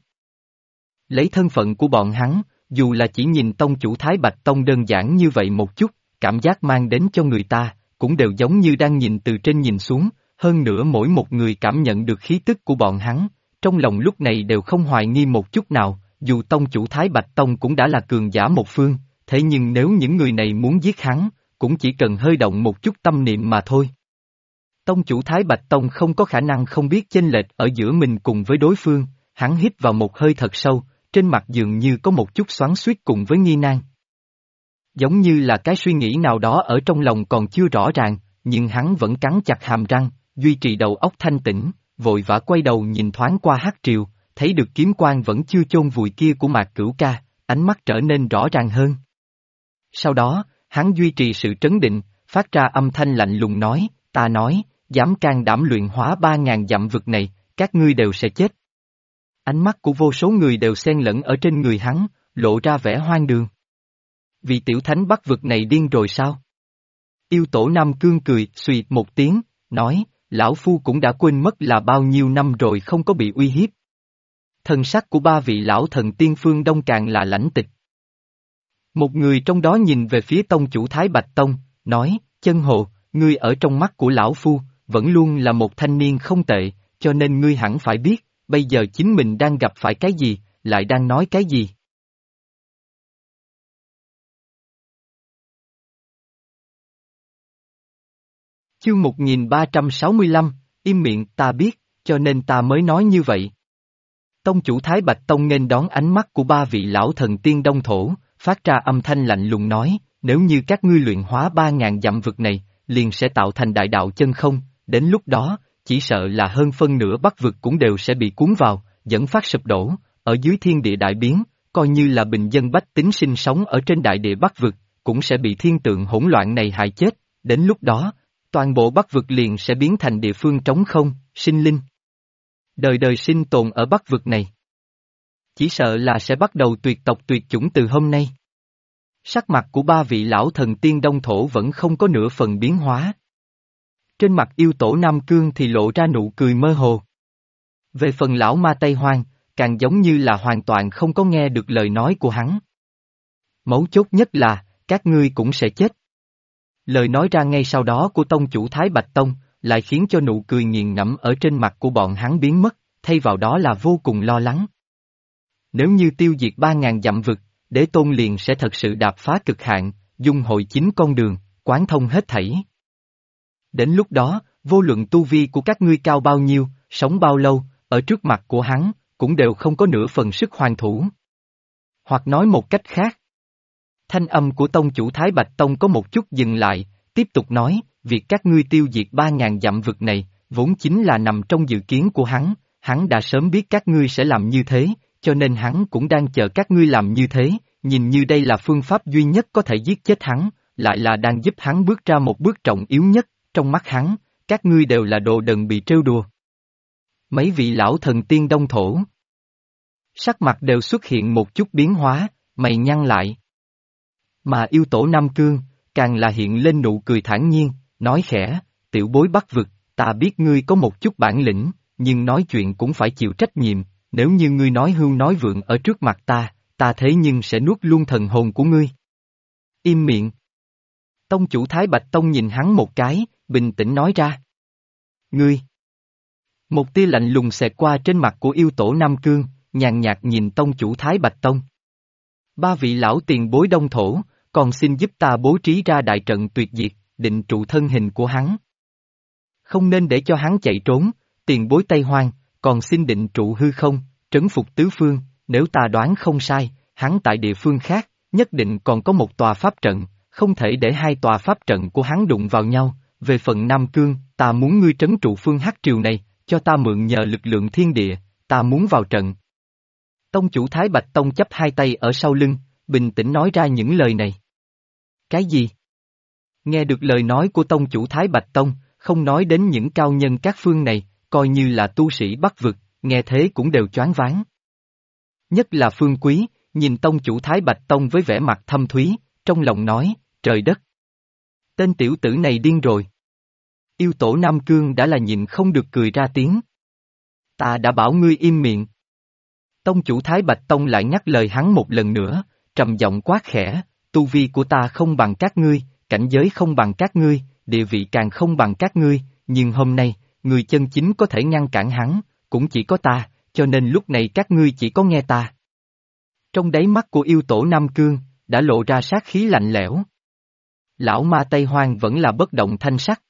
Lấy thân phận của bọn hắn, dù là chỉ nhìn tông chủ Thái Bạch Tông đơn giản như vậy một chút, cảm giác mang đến cho người ta, cũng đều giống như đang nhìn từ trên nhìn xuống, hơn nữa mỗi một người cảm nhận được khí tức của bọn hắn, trong lòng lúc này đều không hoài nghi một chút nào, dù tông chủ Thái Bạch Tông cũng đã là cường giả một phương, thế nhưng nếu những người này muốn giết hắn, cũng chỉ cần hơi động một chút tâm niệm mà thôi. Tông chủ Thái Bạch Tông không có khả năng không biết chênh lệch ở giữa mình cùng với đối phương, hắn hít vào một hơi thật sâu, trên mặt dường như có một chút xoắn xuýt cùng với nghi nan. Giống như là cái suy nghĩ nào đó ở trong lòng còn chưa rõ ràng, nhưng hắn vẫn cắn chặt hàm răng, duy trì đầu óc thanh tĩnh, vội vã quay đầu nhìn thoáng qua Hắc Triều, thấy được kiếm quang vẫn chưa chôn vùi kia của Mạc Cửu Ca, ánh mắt trở nên rõ ràng hơn. Sau đó, hắn duy trì sự trấn định, phát ra âm thanh lạnh lùng nói, ta nói, dám can đảm luyện hóa 3.000 dặm vực này, các ngươi đều sẽ chết. Ánh mắt của vô số người đều xen lẫn ở trên người hắn, lộ ra vẻ hoang đường. Vị tiểu thánh Bắc vực này điên rồi sao? Yêu tổ Nam Cương cười, suy một tiếng, nói, lão phu cũng đã quên mất là bao nhiêu năm rồi không có bị uy hiếp. Thần sắc của ba vị lão thần tiên phương đông càng là lãnh tịch. Một người trong đó nhìn về phía tông chủ Thái Bạch Tông, nói, chân hồ, ngươi ở trong mắt của lão phu, vẫn luôn là một thanh niên không tệ, cho nên ngươi hẳn phải biết, bây giờ chính mình đang gặp phải cái gì, lại đang nói cái gì. Chương 1365, im miệng, ta biết, cho nên ta mới nói như vậy. Tông chủ Thái Bạch Tông nghênh đón ánh mắt của ba vị lão thần tiên Đông Thổ, phát ra âm thanh lạnh lùng nói, nếu như các ngươi luyện hóa 3.000 dặm vực này, liền sẽ tạo thành đại đạo chân không, đến lúc đó, chỉ sợ là hơn phân nửa Bắc vực cũng đều sẽ bị cuốn vào, dẫn phát sụp đổ, ở dưới thiên địa đại biến, coi như là bình dân bách tính sinh sống ở trên đại địa Bắc vực, cũng sẽ bị thiên tượng hỗn loạn này hại chết, đến lúc đó, toàn bộ Bắc vực liền sẽ biến thành địa phương trống không, sinh linh. Đời đời sinh tồn ở Bắc vực này. Chỉ sợ là sẽ bắt đầu tuyệt tộc tuyệt chủng từ hôm nay. Sắc mặt của ba vị lão thần tiên Đông Thổ vẫn không có nửa phần biến hóa. Trên mặt yêu tổ Nam Cương thì lộ ra nụ cười mơ hồ. Về phần lão ma Tây Hoang, càng giống như là hoàn toàn không có nghe được lời nói của hắn. Mấu chốt nhất là, các ngươi cũng sẽ chết. Lời nói ra ngay sau đó của tông chủ Thái Bạch Tông, lại khiến cho nụ cười nghiền ngẫm ở trên mặt của bọn hắn biến mất, thay vào đó là vô cùng lo lắng. Nếu như tiêu diệt 3.000 dặm vực, Đế Tôn liền sẽ thật sự đạp phá cực hạn, dung hội chính con đường, quán thông hết thảy. Đến lúc đó, Vô luận tu vi của các ngươi cao bao nhiêu, sống bao lâu, ở trước mặt của hắn, cũng đều không có nửa phần sức hoàn thủ. Hoặc nói một cách khác. Thanh âm của tông chủ Thái Bạch Tông có một chút dừng lại, tiếp tục nói, việc các ngươi tiêu diệt 3.000 dặm vực này, vốn chính là nằm trong dự kiến của hắn đã sớm biết các ngươi sẽ làm như thế, cho nên hắn cũng đang chờ các ngươi làm như thế, nhìn như đây là phương pháp duy nhất có thể giết chết hắn, lại là đang giúp hắn bước ra một bước trọng yếu nhất, trong mắt hắn, các ngươi đều là đồ đần bị trêu đùa. Mấy vị lão thần tiên đông thổ. Sắc mặt đều xuất hiện một chút biến hóa, mày nhăn lại. Mà yêu tổ Nam Cương, càng là hiện lên nụ cười thản nhiên, nói khẽ, tiểu bối Bắc vực, ta biết ngươi có một chút bản lĩnh, nhưng nói chuyện cũng phải chịu trách nhiệm, nếu như ngươi nói hưu nói vượng ở trước mặt ta thế nhưng sẽ nuốt luôn thần hồn của ngươi. Im miệng. Tông chủ Thái Bạch Tông nhìn hắn một cái, bình tĩnh nói ra. Ngươi. Một tia lạnh lùng xẹt qua trên mặt của yêu tổ Nam Cương, nhàn nhạt nhìn tông chủ Thái Bạch Tông. 3 vị lão tiền bối đông thổ, còn xin giúp ta bố trí ra đại trận tuyệt diệt, định trụ thân hình của hắn. Không nên để cho hắn chạy trốn, tiền bối Tây Hoang, còn xin định trụ hư không, trấn phục tứ phương, nếu ta đoán không sai, hắn tại địa phương khác, nhất định còn có một tòa pháp trận, không thể để 2 tòa pháp trận của hắn đụng vào nhau, về phần Nam Cương, ta muốn ngươi trấn trụ phương Hắc Triều này, cho ta mượn nhờ lực lượng thiên địa, ta muốn vào trận. Tông chủ Thái Bạch Tông chắp 2 tay ở sau lưng, bình tĩnh nói ra những lời này. Cái gì? Nghe được lời nói của tông chủ Thái Bạch Tông, không nói đến những cao nhân các phương này, coi như là tu sĩ Bắc vực, nghe thế cũng đều choáng váng. Nhất là Phương Quý, nhìn tông chủ Thái Bạch Tông với vẻ mặt thâm thúy, trong lòng nói, trời đất. Tên tiểu tử này điên rồi. Yêu tổ Nam Cương đã là nhịn không được cười ra tiếng. Ta đã bảo ngươi im miệng. Tông chủ Thái Bạch Tông lại nhắc lời hắn một lần nữa, trầm giọng quát khẽ, tu vi của ta không bằng các ngươi, cảnh giới không bằng các ngươi, địa vị càng không bằng các ngươi, nhưng hôm nay, người chân chính có thể ngăn cản hắn, cũng chỉ có ta, cho nên lúc này các ngươi chỉ có nghe ta. Trong đáy mắt của yêu tổ Nam Cương, đã lộ ra sát khí lạnh lẽo. Lão ma Tây Hoang vẫn là bất động thanh sắc.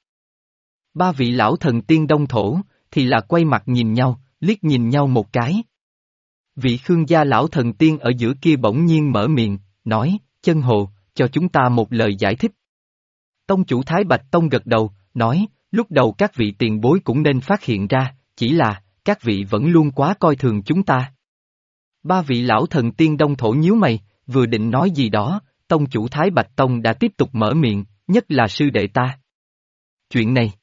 3 vị lão thần tiên đông thổ, thì là quay mặt nhìn nhau, liếc nhìn nhau một cái. Vị Khương gia lão thần tiên ở giữa kia bỗng nhiên mở miệng, nói, chân hồ, cho chúng ta một lời giải thích. Tông chủ Thái Bạch Tông gật đầu, nói, lúc đầu các vị tiền bối cũng nên phát hiện ra, chỉ là, các vị vẫn luôn quá coi thường chúng ta. 3 vị lão thần tiên đông thổ nhíu mày, vừa định nói gì đó, tông chủ Thái Bạch Tông đã tiếp tục mở miệng, nhất là sư đệ ta. Chuyện này.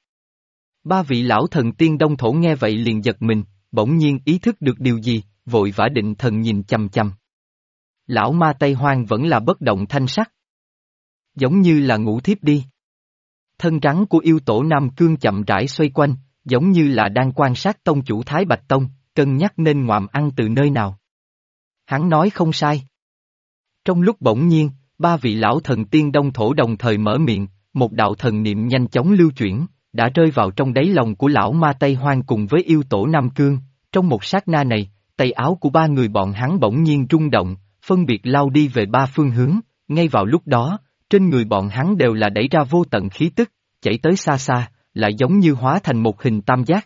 3 vị lão thần tiên đông thổ nghe vậy liền giật mình, bỗng nhiên ý thức được điều gì, vội vã định thần nhìn chằm chằm. Lão ma Tây Hoang vẫn là bất động thanh sắc. Giống như là ngủ thiếp đi. Thân rắn của yêu tổ Nam Cương chậm rãi xoay quanh, giống như là đang quan sát tông chủ Thái Bạch Tông, cân nhắc nên ngoạm ăn từ nơi nào. Hắn nói không sai. Trong lúc bỗng nhiên, 3 vị lão thần tiên đông thổ đồng thời mở miệng, một đạo thần niệm nhanh chóng lưu chuyển, đã rơi vào trong đáy lòng của lão ma Tây Hoang cùng với yêu tổ Nam Cương. Trong một sát na này, tay áo của 3 người bọn hắn bỗng nhiên rung động, phân biệt lao đi về 3 phương hướng, ngay vào lúc đó, trên người bọn hắn đều là đẩy ra vô tận khí tức, chảy tới xa xa, lại giống như hóa thành một hình tam giác.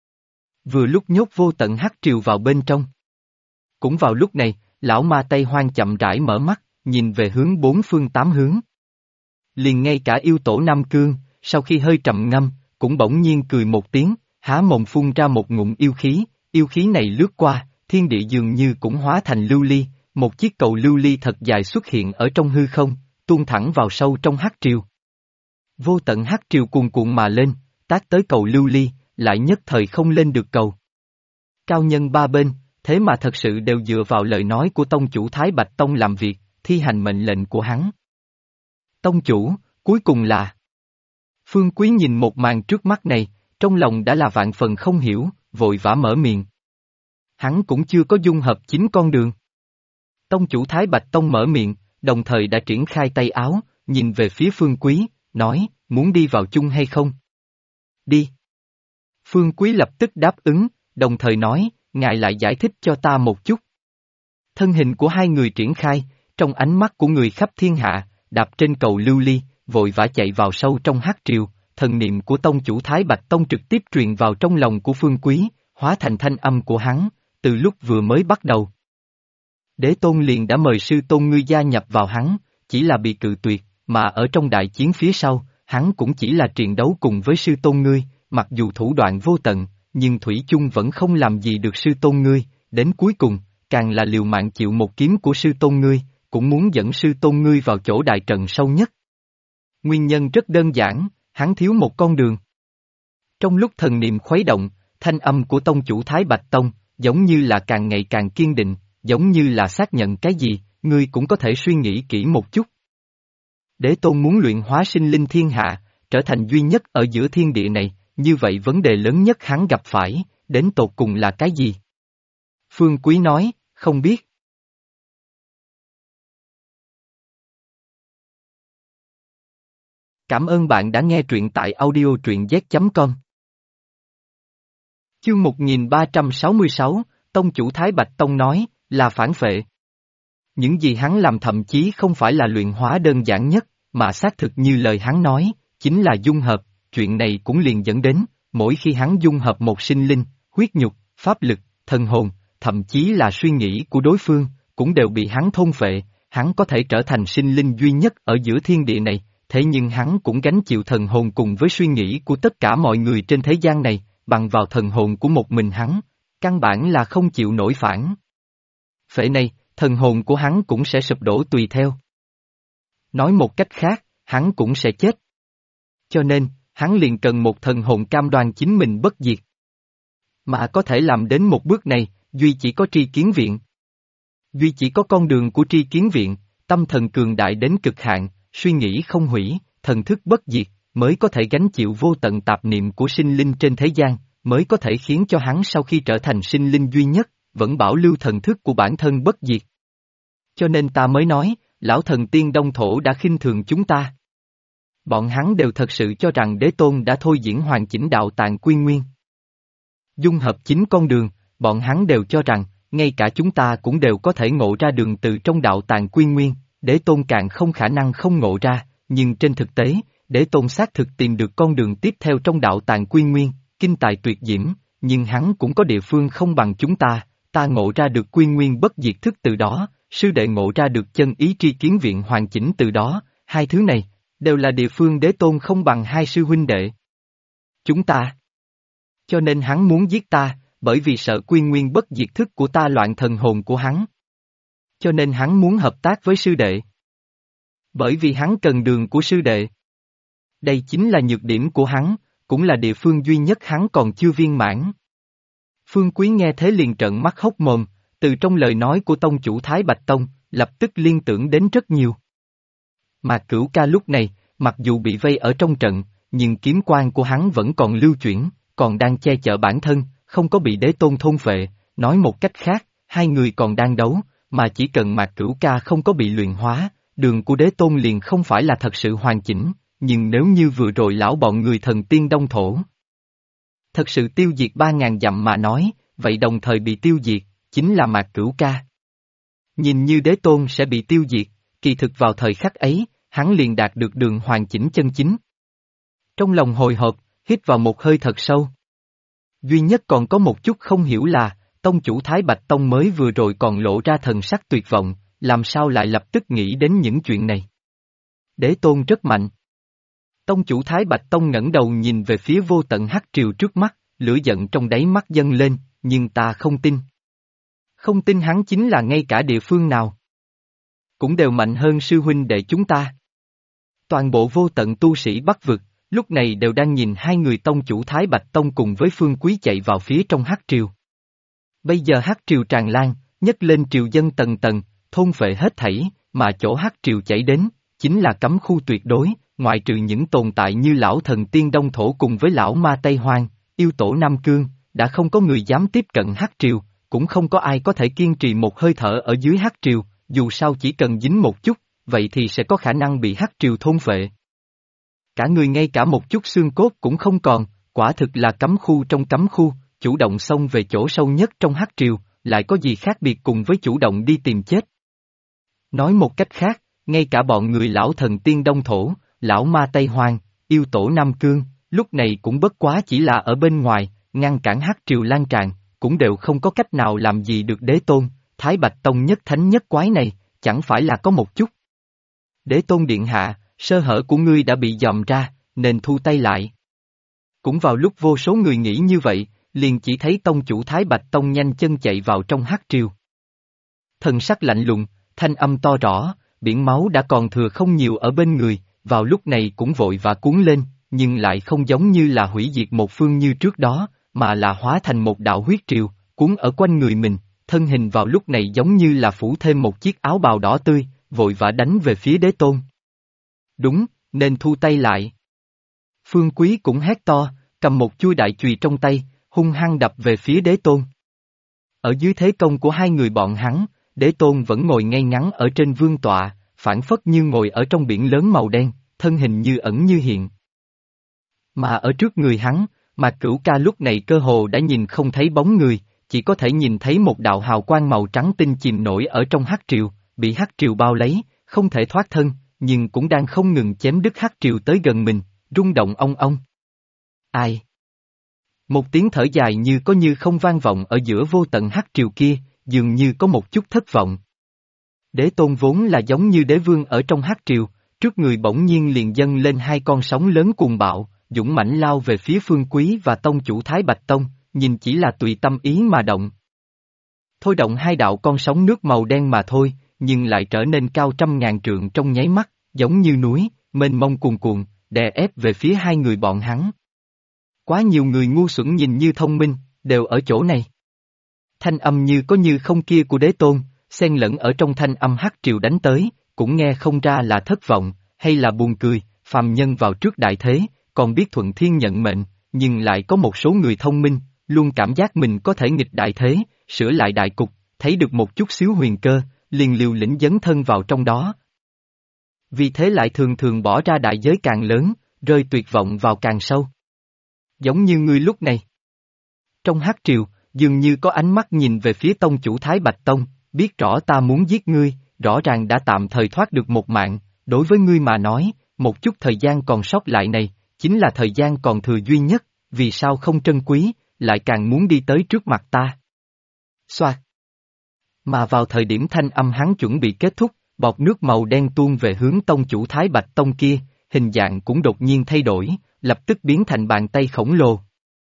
Vừa lúc nhốt vô tận hắc triều vào bên trong. Cũng vào lúc này, lão ma Tây Hoang chậm rãi mở mắt, nhìn về hướng 4 phương 8 hướng. Liền ngay cả yêu tổ Nam Cương, sau khi hơi trầm ngâm, cũng bỗng nhiên cười một tiếng, há mồm phun ra một ngụm yêu khí này lướt qua, thiên địa dường như cũng hóa thành lưu ly, một chiếc cầu lưu ly thật dài xuất hiện ở trong hư không, tuôn thẳng vào sâu trong hắc triều. Vô tận hắc triều cuồn cuộn mà lên, tát tới cầu lưu ly, lại nhất thời không lên được cầu. Cao nhân 3 bên, thế mà thật sự đều dựa vào lời nói của tông chủ Thái Bạch Tông làm việc, thi hành mệnh lệnh của hắn. Tông chủ, cuối cùng là... Phương Quý nhìn một màn trước mắt này, trong lòng đã là vạn phần không hiểu, vội vã mở miệng. Hắn cũng chưa có dung hợp 9 con đường. Tông chủ Thái Bạch Tông mở miệng, đồng thời đã triển khai tay áo, nhìn về phía Phương Quý, nói, muốn đi vào chung hay không? Đi. Phương Quý lập tức đáp ứng, đồng thời nói, ngài lại giải thích cho ta một chút. Thân hình của 2 người triển khai, trong ánh mắt của người khắp thiên hạ, đạp trên cầu lưu ly, vội vã chạy vào sâu trong hắc triều, thần niệm của tông chủ Thái Bạch Tông trực tiếp truyền vào trong lòng của Phương Quý, hóa thành thanh âm của hắn, từ lúc vừa mới bắt đầu. Đế Tôn liền đã mời sư tôn ngươi gia nhập vào hắn, chỉ là bị cự tuyệt, mà ở trong đại chiến phía sau, hắn cũng chỉ là triền đấu cùng với sư tôn ngươi, mặc dù thủ đoạn vô tận, nhưng Thủy chung vẫn không làm gì được sư tôn ngươi, đến cuối cùng, càng là liều mạng chịu một kiếm của sư tôn ngươi, cũng muốn dẫn sư tôn ngươi vào chỗ đại trận sâu nhất. Nguyên nhân rất đơn giản, hắn thiếu một con đường. Trong lúc thần niệm khuấy động, thanh âm của tông chủ Thái Bạch Tông, giống như là càng ngày càng kiên định, giống như là xác nhận cái gì, ngươi cũng có thể suy nghĩ kỹ một chút. Đế Tôn muốn luyện hóa sinh linh thiên hạ, trở thành duy nhất ở giữa thiên địa này, như vậy vấn đề lớn nhất hắn gặp phải, đến tột cùng là cái gì? Phương Quý nói, không biết. Cảm ơn bạn đã nghe truyện tại audio truyện z.com. Chương 1366, Tông chủ Thái Bạch Tông nói, là phản phệ. Những gì hắn làm thậm chí không phải là luyện hóa đơn giản nhất, mà xác thực như lời hắn nói, chính là dung hợp, chuyện này cũng liền dẫn đến, mỗi khi hắn dung hợp một sinh linh, huyết nhục, pháp lực, thần hồn, thậm chí là suy nghĩ của đối phương, cũng đều bị hắn thôn phệ, hắn có thể trở thành sinh linh duy nhất ở giữa thiên địa này, thế nhưng hắn cũng gánh chịu thần hồn cùng với suy nghĩ của tất cả mọi người trên thế gian này, bằng vào thần hồn của một mình hắn, căn bản là không chịu nổi phản phệ này, thần hồn của hắn cũng sẽ sụp đổ tùy theo. Nói một cách khác, hắn cũng sẽ chết. Cho nên, hắn liền cần một thần hồn cam đoan chính mình bất diệt. Mà có thể làm đến một bước này, duy chỉ có tri kiến viện. Duy chỉ có con đường của tri kiến viện, tâm thần cường đại đến cực hạn, suy nghĩ không hủy, thần thức bất diệt, mới có thể gánh chịu vô tận tạp niệm của sinh linh trên thế gian, mới có thể khiến cho hắn sau khi trở thành sinh linh duy nhất, vẫn bảo lưu thần thức của bản thân bất diệt. Cho nên ta mới nói, lão thần tiên Đông Thổ đã khinh thường chúng ta. Bọn hắn đều thật sự cho rằng Đế Tôn đã thôi diễn hoàn chỉnh đạo tạng quy nguyên. Dung hợp chính con đường, bọn hắn đều cho rằng, ngay cả chúng ta cũng đều có thể ngộ ra đường từ trong đạo tạng quy nguyên, Đế Tôn càng không khả năng không ngộ ra, nhưng trên thực tế, Đế Tôn xác thực tìm được con đường tiếp theo trong đạo tạng quy nguyên, kinh tài tuyệt diễm, nhưng hắn cũng có địa phương không bằng chúng ta ngộ ra được quy nguyên bất diệt thức từ đó, sư đệ ngộ ra được chân ý tri kiến viện hoàn chỉnh từ đó, hai thứ này, đều là địa phương Đế Tôn không bằng hai sư huynh đệ. Chúng ta. Cho nên hắn muốn giết ta, bởi vì sợ quy nguyên bất diệt thức của ta loạn thần hồn của hắn. Cho nên hắn muốn hợp tác với sư đệ. Bởi vì hắn cần đường của sư đệ. Đây chính là nhược điểm của hắn, cũng là địa phương duy nhất hắn còn chưa viên mãn. Phương Quý nghe thế liền trợn mắt hốc mồm, từ trong lời nói của tông chủ Thái Bạch Tông, lập tức liên tưởng đến rất nhiều. Mà Cửu Ca lúc này, mặc dù bị vây ở trong trận, nhưng kiếm quang của hắn vẫn còn lưu chuyển, còn đang che chở bản thân, không có bị Đế Tôn thôn phệ, nói một cách khác, hai người còn đang đấu, mà chỉ cần Mạc Cửu Ca không có bị luyện hóa, đường của Đế Tôn liền không phải là thật sự hoàn chỉnh, nhưng nếu như vừa rồi lão bọn người thần tiên Đông Thổ thật sự tiêu diệt 3.000 dặm mà nói, vậy đồng thời bị tiêu diệt, chính là Mạc Cửu Ca. Nhìn như Đế Tôn sẽ bị tiêu diệt, kỳ thực vào thời khắc ấy, hắn liền đạt được đường hoàn chỉnh chân chính. Trong lòng hồi hộp, hít vào một hơi thật sâu. Duy nhất còn có một chút không hiểu là, tông chủ Thái Bạch Tông mới vừa rồi còn lộ ra thần sắc tuyệt vọng, làm sao lại lập tức nghĩ đến những chuyện này. Đế Tôn rất mạnh. Tông chủ Thái Bạch Tông ngẩng đầu nhìn về phía vô tận hắc triều trước mắt, lửa giận trong đáy mắt dâng lên, nhưng ta không tin. Không tin hắn chính là ngay cả địa phương nào cũng đều mạnh hơn sư huynh đệ chúng ta. Toàn bộ vô tận tu sĩ Bắc vực, lúc này đều đang nhìn hai người tông chủ Thái Bạch Tông cùng với Phương Quý chạy vào phía trong hắc triều. Bây giờ hắc triều tràn lan, nhấc lên triều dân tầng tầng, thôn phệ hết thảy, mà chỗ hắc triều chảy đến, chính là cấm khu tuyệt đối, ngoại trừ những tồn tại như lão thần tiên Đông Thổ cùng với lão ma Tây Hoang, yêu tổ Nam Cương, đã không có người dám tiếp cận hắc triều, cũng không có ai có thể kiên trì một hơi thở ở dưới hắc triều, dù sao chỉ cần dính một chút, vậy thì sẽ có khả năng bị hắc triều thôn phệ. Cả người ngay cả một chút xương cốt cũng không còn, quả thực là cấm khu trong cấm khu, chủ động xông về chỗ sâu nhất trong hắc triều, lại có gì khác biệt cùng với chủ động đi tìm chết. Nói một cách khác, ngay cả bọn người lão thần tiên Đông Thổ, lão ma Tây Hoang, yêu tổ Nam Cương, lúc này cũng bất quá chỉ là ở bên ngoài, ngăn cản hắc triều lan tràn, cũng đều không có cách nào làm gì được đế tôn, Thái Bạch Tông nhất thánh nhất quái này, chẳng phải là có một chút. Đế tôn điện hạ, sơ hở của ngươi đã bị dòm ra, nên thu tay lại. Cũng vào lúc vô số người nghĩ như vậy, liền chỉ thấy tông chủ Thái Bạch Tông nhanh chân chạy vào trong hắc triều. Thần sắc lạnh lùng, thanh âm to rõ, biển máu đã còn thừa không nhiều ở bên người, vào lúc này cũng vội và cuốn lên, nhưng lại không giống như là hủy diệt một phương như trước đó, mà là hóa thành một đạo huyết triều, cuốn ở quanh người mình, thân hình vào lúc này giống như là phủ thêm một chiếc áo bào đỏ tươi, vội vã đánh về phía đế tôn. Đúng, nên thu tay lại. Phương Quý cũng hét to, cầm một chuôi đại chùy trong tay, hung hăng đập về phía đế tôn. Ở dưới thế công của hai người bọn hắn, đế tôn vẫn ngồi ngay ngắn ở trên vương tọa, phảng phất như ngồi ở trong biển lớn màu đen, thân hình như ẩn như hiện. Mà ở trước người hắn, Mạc Cửu Ca lúc này cơ hồ đã nhìn không thấy bóng người, chỉ có thể nhìn thấy một đạo hào quang màu trắng tinh chìm nổi ở trong hắc triều, bị hắc triều bao lấy, không thể thoát thân, nhưng cũng đang không ngừng chém đứt hắc triều tới gần mình, rung động ong ong. Ai? Một tiếng thở dài như có như không vang vọng ở giữa vô tận hắc triều kia, dường như có một chút thất vọng. Đế tôn vốn là giống như đế vương ở trong hắc triều, trước người bỗng nhiên liền dâng lên hai con sóng lớn cuồng bạo, dũng mãnh lao về phía Phương Quý và tông chủ Thái Bạch Tông, nhìn chỉ là tùy tâm ý mà động. Thôi động hai đạo con sóng nước màu đen mà thôi, nhưng lại trở nên cao trăm ngàn trượng trong nháy mắt, giống như núi, mênh mông cuồn cuộn, đè ép về phía hai người bọn hắn. Quá nhiều người ngu xuẩn nhìn như thông minh, đều ở chỗ này. Thanh âm như có như không kia của đế tôn, xen lẫn ở trong thanh âm hắc triều đánh tới, cũng nghe không ra là thất vọng, hay là buồn cười, phàm nhân vào trước đại thế, còn biết thuận thiên nhận mệnh, nhưng lại có một số người thông minh, luôn cảm giác mình có thể nghịch đại thế, sửa lại đại cục, thấy được một chút xíu huyền cơ, liền liều lĩnh dấn thân vào trong đó. Vì thế lại thường thường bỏ ra đại giới càng lớn, rơi tuyệt vọng vào càng sâu. Giống như ngươi lúc này. Trong hắc triều, dường như có ánh mắt nhìn về phía tông chủ Thái Bạch Tông, biết rõ ta muốn giết ngươi, rõ ràng đã tạm thời thoát được một mạng, đối với ngươi mà nói, một chút thời gian còn sót lại này, chính là thời gian còn thừa duy nhất, vì sao không trân quý, lại càng muốn đi tới trước mặt ta. Xoạt. Mà vào thời điểm thanh âm hắn chuẩn bị kết thúc, bọt nước màu đen tuôn về hướng tông chủ Thái Bạch Tông kia, hình dạng cũng đột nhiên thay đổi, lập tức biến thành bàn tay khổng lồ.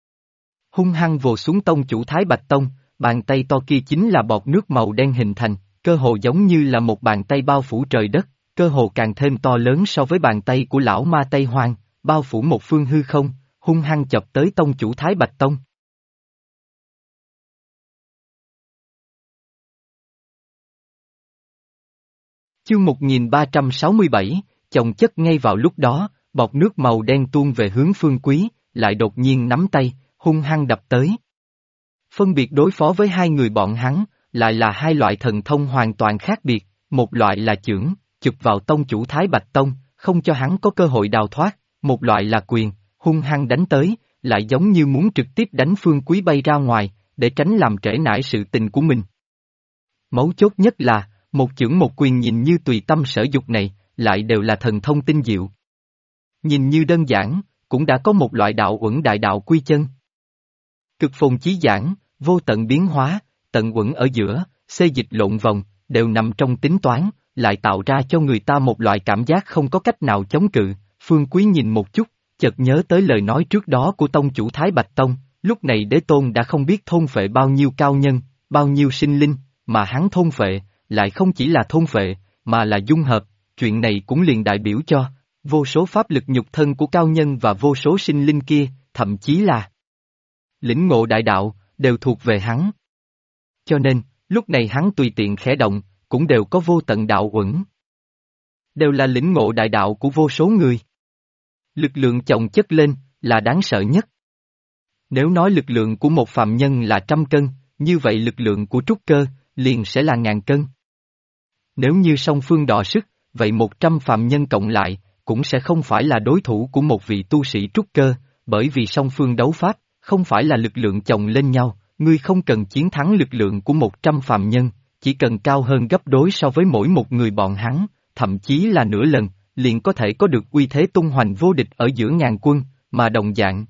Hung hăng vồ xuống tông chủ Thái Bạch Tông, bàn tay to kia chính là bọt nước màu đen hình thành, cơ hồ giống như là một bàn tay bao phủ trời đất, cơ hồ càng thêm to lớn so với bàn tay của lão ma Tây Hoang, bao phủ một phương hư không, hung hăng chọc tới tông chủ Thái Bạch Tông. Chương 1367, chồng chất ngay vào lúc đó, bọt nước màu đen tuôn về hướng Phương Quý, lại đột nhiên nắm tay, hung hăng đập tới. Phân biệt đối phó với hai người bọn hắn, lại là hai loại thần thông hoàn toàn khác biệt, một loại là chưởng, chụp vào tông chủ Thái Bạch Tông, không cho hắn có cơ hội đào thoát, một loại là quyền, hung hăng đánh tới, lại giống như muốn trực tiếp đánh Phương Quý bay ra ngoài, để tránh làm trễ nải sự tình của mình. Mấu chốt nhất là, một chưởng một quyền nhìn như tùy tâm sở dục này, lại đều là thần thông tinh diệu. Nhìn như đơn giản, cũng đã có một loại đạo uẩn đại đạo quy chân. Cực phồn chí giảng, vô tận biến hóa, tận uẩn ở giữa, xê dịch lộn vòng, đều nằm trong tính toán, lại tạo ra cho người ta một loại cảm giác không có cách nào chống cự. Phương Quý nhìn một chút, chợt nhớ tới lời nói trước đó của tông chủ Thái Bạch Tông, lúc này đế tôn đã không biết thôn phệ bao nhiêu cao nhân, bao nhiêu sinh linh, mà hắn thôn phệ, lại không chỉ là thôn phệ, mà là dung hợp, chuyện này cũng liền đại biểu cho, vô số pháp lực nhục thân của cao nhân và vô số sinh linh kia, thậm chí là lĩnh ngộ đại đạo, đều thuộc về hắn. Cho nên, lúc này hắn tùy tiện khẽ động, cũng đều có vô tận đạo uẩn. Đều là lĩnh ngộ đại đạo của vô số người. Lực lượng chồng chất lên, là đáng sợ nhất. Nếu nói lực lượng của một phàm nhân là 100 cân, như vậy lực lượng của trúc cơ, liền sẽ là 1000 cân. Nếu như song phương đọ sức, vậy 100 phàm nhân cộng lại, cũng sẽ không phải là đối thủ của một vị tu sĩ trúc cơ, bởi vì song phương đấu pháp, không phải là lực lượng chồng lên nhau, ngươi không cần chiến thắng lực lượng của 100 phàm nhân, chỉ cần cao hơn gấp đôi so với mỗi một người bọn hắn, thậm chí là nửa lần, liền có thể có được uy thế tung hoành vô địch ở giữa ngàn quân, mà đồng dạng.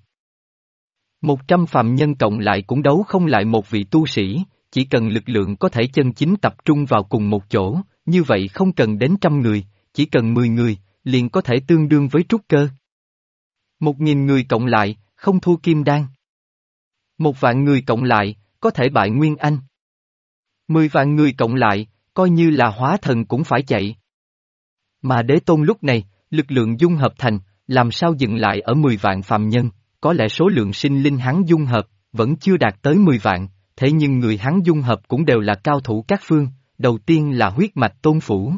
100 phàm nhân cộng lại cũng đấu không lại một vị tu sĩ, chỉ cần lực lượng có thể chân chính tập trung vào cùng một chỗ, như vậy không cần đến 100 người, chỉ cần 10 người, liền có thể tương đương với trúc cơ. 1.000 người cộng lại, không thua kim đan. 1.000.000 người cộng lại, có thể bại Nguyên Anh. 10.000.000 người cộng lại, coi như là hóa thần cũng phải chạy. Mà Đế Tôn lúc này, lực lượng dung hợp thành, làm sao dừng lại ở 10 vạn phàm nhân, có lẽ số lượng sinh linh hắn dung hợp, vẫn chưa đạt tới 10 vạn, thế nhưng người hắn dung hợp cũng đều là cao thủ các phương, đầu tiên là huyết mạch Tôn Phủ.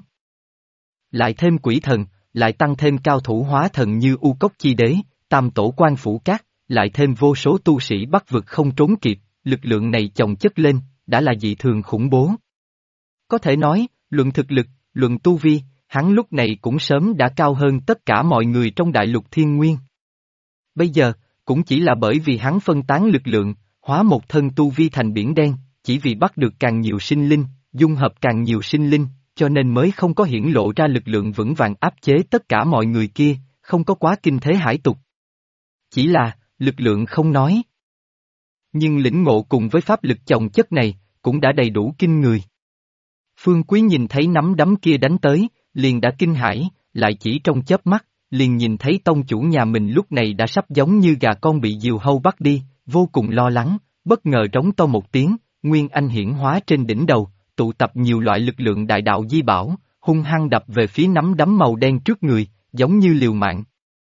Lại thêm quỷ thần, lại tăng thêm cao thủ hóa thần như U Cốc Chi Đế, Tam Tổ Quan Phủ Cát, lại thêm vô số tu sĩ Bắc vực không trốn kịp, lực lượng này chồng chất lên, đã là dị thường khủng bố. Có thể nói, luận thực lực, luận tu vi, hắn lúc này cũng sớm đã cao hơn tất cả mọi người trong đại lục thiên nguyên. Bây giờ, cũng chỉ là bởi vì hắn phân tán lực lượng, hóa một thân tu vi thành biển đen, chỉ vì bắt được càng nhiều sinh linh, dung hợp càng nhiều sinh linh, cho nên mới không có hiển lộ ra lực lượng vững vàng áp chế tất cả mọi người kia, không có quá kinh thế hải tục. Chỉ là, lực lượng không nói. Nhưng lĩnh ngộ cùng với pháp lực chồng chất này, cũng đã đầy đủ kinh người. Phương Quý nhìn thấy nắm đấm kia đánh tới, liền đã kinh hãi, lại chỉ trong chớp mắt, liền nhìn thấy tông chủ nhà mình lúc này đã sắp giống như gà con bị diều hâu bắt đi, vô cùng lo lắng, bất ngờ rống to một tiếng, Nguyên Anh hiển hóa trên đỉnh đầu, tụ tập nhiều loại lực lượng đại đạo di bảo, hung hăng đập về phía nắm đấm màu đen trước người, giống như liều mạng.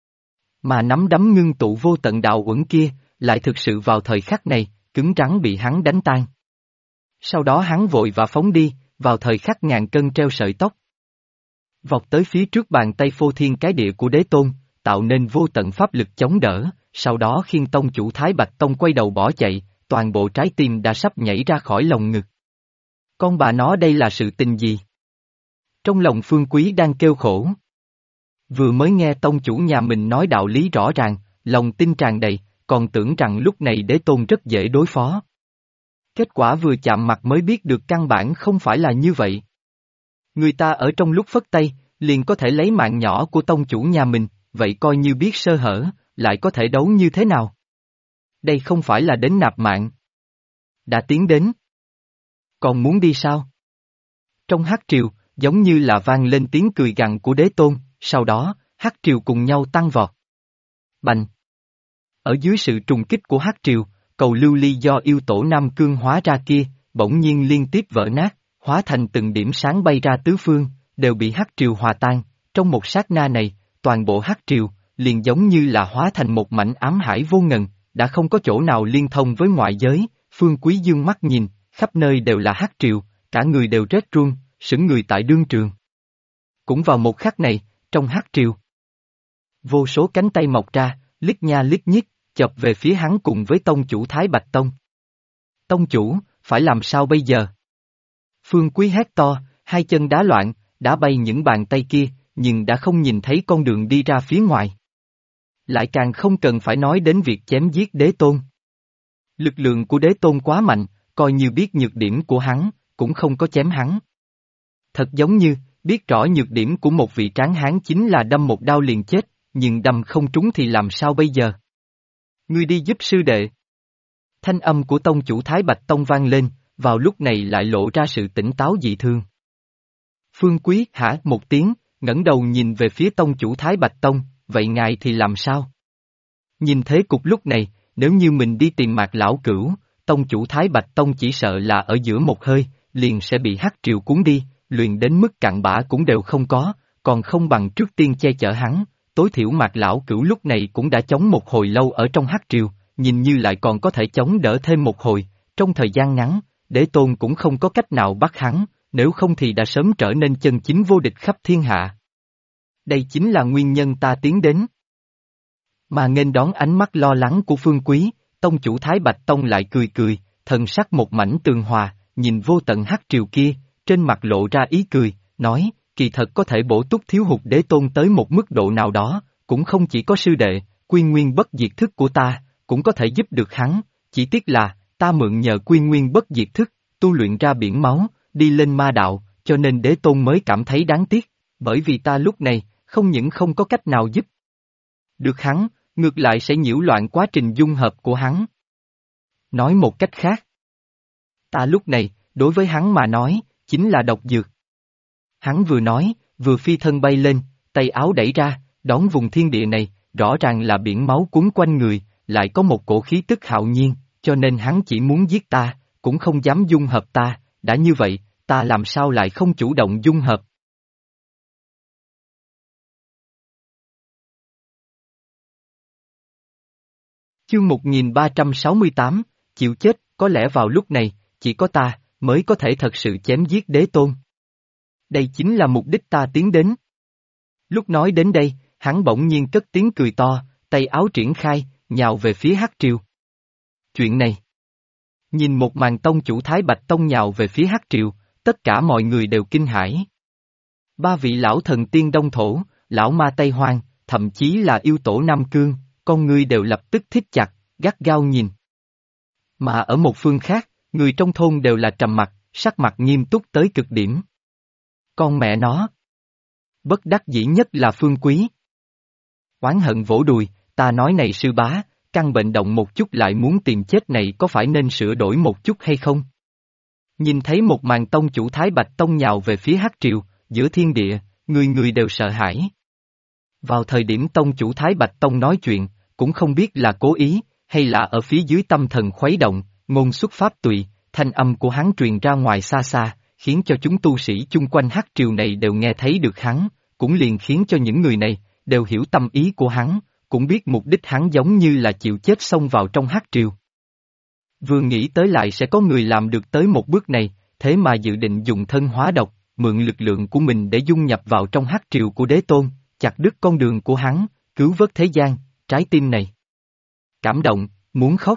Mà nắm đấm ngưng tụ vô tận đạo uẩn kia, lại thực sự vào thời khắc này, cứng rắn bị hắn đánh tan. Sau đó hắn vội và phóng đi, vào thời khắc ngàn cân treo sợi tóc. Vọt tới phía trước bàn tay phô thiên cái địa của Đế Tôn, tạo nên vô tận pháp lực chống đỡ, sau đó khiêng tông chủ Thái Bạch Tông quay đầu bỏ chạy, toàn bộ trái tim đã sắp nhảy ra khỏi lồng ngực. Con bà nó đây là sự tình gì? Trong lòng Phương Quý đang kêu khổ. Vừa mới nghe tông chủ nhà mình nói đạo lý rõ ràng, lòng tin tràn đầy, còn tưởng rằng lúc này Đế Tôn rất dễ đối phó. Kết quả vừa chạm mặt mới biết được căn bản không phải là như vậy. Người ta ở trong lúc phất tay, liền có thể lấy mạng nhỏ của tông chủ nhà mình, vậy coi như biết sơ hở, lại có thể đấu như thế nào? Đây không phải là đến nạp mạng. Đã tiến đến. Còn muốn đi sao? Trong hắc triều, giống như là vang lên tiếng cười gằn của Đế Tôn, sau đó, hắc triều cùng nhau tăng vọt. Bành! Ở dưới sự trùng kích của hắc triều, cầu lưu ly do yêu tổ Nam Cương hóa ra kia, bỗng nhiên liên tiếp vỡ nát, hóa thành từng điểm sáng bay ra tứ phương, đều bị hắc triều hòa tan. Trong một sát na này, toàn bộ hắc triều, liền giống như là hóa thành một mảnh ám hải vô ngần, đã không có chỗ nào liên thông với ngoại giới. Phương Quý dương mắt nhìn, khắp nơi đều là hắc triều, cả người đều rét run, sững người tại đương trường. Cũng vào một khắc này, trong hắc triều, vô số cánh tay mọc ra, lít nha lít nhít, chộp về phía hắn cùng với tông chủ Thái Bạch Tông. Tông chủ, phải làm sao bây giờ? Phương Quý hét to, hai chân đá loạn, đá bay những bàn tay kia, nhưng đã không nhìn thấy con đường đi ra phía ngoài. Lại càng không cần phải nói đến việc chém giết Đế Tôn. Lực lượng của Đế Tôn quá mạnh, coi như biết nhược điểm của hắn, cũng không có chém hắn. Thật giống như, biết rõ nhược điểm của một vị tráng hán chính là đâm một đao liền chết, nhưng đâm không trúng thì làm sao bây giờ? Ngươi đi giúp sư đệ. Thanh âm của tông chủ Thái Bạch Tông vang lên, vào lúc này lại lộ ra sự tỉnh táo dị thường. Phương Quý hả một tiếng, ngẩng đầu nhìn về phía tông chủ Thái Bạch Tông, vậy ngài thì làm sao? Nhìn thế cục lúc này, nếu như mình đi tìm Mạc Lão Cửu, tông chủ Thái Bạch Tông chỉ sợ là ở giữa một hơi, liền sẽ bị hắc triều cuốn đi, luyện đến mức cặn bã cũng đều không có, còn không bằng trước tiên che chở hắn. Tối thiểu Mạc Lão Cửu lúc này cũng đã chống một hồi lâu ở trong hắc triều, nhìn như lại còn có thể chống đỡ thêm một hồi, trong thời gian ngắn, Đế Tôn cũng không có cách nào bắt hắn, nếu không thì đã sớm trở nên chân chính vô địch khắp thiên hạ. Đây chính là nguyên nhân ta tiến đến. Mà nghênh đón ánh mắt lo lắng của Phương Quý, tông chủ Thái Bạch Tông lại cười cười, thần sắc một mảnh tường hòa, nhìn vô tận hắc triều kia, trên mặt lộ ra ý cười, nói, kỳ thật có thể bổ túc thiếu hụt Đế Tôn tới một mức độ nào đó, cũng không chỉ có sư đệ, quy nguyên bất diệt thức của ta, cũng có thể giúp được hắn, chỉ tiếc là, ta mượn nhờ quy nguyên bất diệt thức, tu luyện ra biển máu, đi lên ma đạo, cho nên Đế Tôn mới cảm thấy đáng tiếc, bởi vì ta lúc này, không những không có cách nào giúp được hắn, ngược lại sẽ nhiễu loạn quá trình dung hợp của hắn. Nói một cách khác, ta lúc này, đối với hắn mà nói, chính là độc dược. Hắn vừa nói, vừa phi thân bay lên, tay áo đẩy ra, đón vùng thiên địa này, rõ ràng là biển máu cuốn quanh người, lại có một cổ khí tức hạo nhiên, cho nên hắn chỉ muốn giết ta, cũng không dám dung hợp ta, đã như vậy, ta làm sao lại không chủ động dung hợp. Chương 1368, chịu chết, có lẽ vào lúc này, chỉ có ta, mới có thể thật sự chém giết đế tôn. Đây chính là mục đích ta tiến đến. Lúc nói đến đây, hắn bỗng nhiên cất tiếng cười to, tay áo triển khai, nhào về phía Hắc Triều. Chuyện này. Nhìn một màn tông chủ Thái Bạch Tông nhào về phía Hắc Triều, tất cả mọi người đều kinh hãi. Ba vị lão thần tiên Đông Thổ, lão ma Tây Hoang, thậm chí là yêu tổ Nam Cương, con ngươi đều lập tức thít chặt, gắt gao nhìn. Mà ở một phương khác, người trong thôn đều là trầm mặc, sắc mặt nghiêm túc tới cực điểm. Con mẹ nó. Bất đắc dĩ nhất là Phương Quý. Oán hận vỗ đùi, ta nói này sư bá, căn bệnh động một chút lại muốn tìm chết này có phải nên sửa đổi một chút hay không? Nhìn thấy một màn tông chủ Thái Bạch Tông nhào về phía Hắc Triều, giữa thiên địa, người người đều sợ hãi. Vào thời điểm tông chủ Thái Bạch Tông nói chuyện, cũng không biết là cố ý, hay là ở phía dưới tâm thần khuấy động, ngôn xuất pháp tùy, thanh âm của hắn truyền ra ngoài xa xa, khiến cho chúng tu sĩ chung quanh Hắc Triều này đều nghe thấy được hắn, cũng liền khiến cho những người này, đều hiểu tâm ý của hắn, cũng biết mục đích hắn giống như là chịu chết xông vào trong Hắc Triều. Vừa nghĩ tới lại sẽ có người làm được tới một bước này, thế mà dự định dùng thân hóa độc, mượn lực lượng của mình để dung nhập vào trong Hắc Triều của đế tôn, chặt đứt con đường của hắn, cứu vớt thế gian, trái tim này. Cảm động, muốn khóc.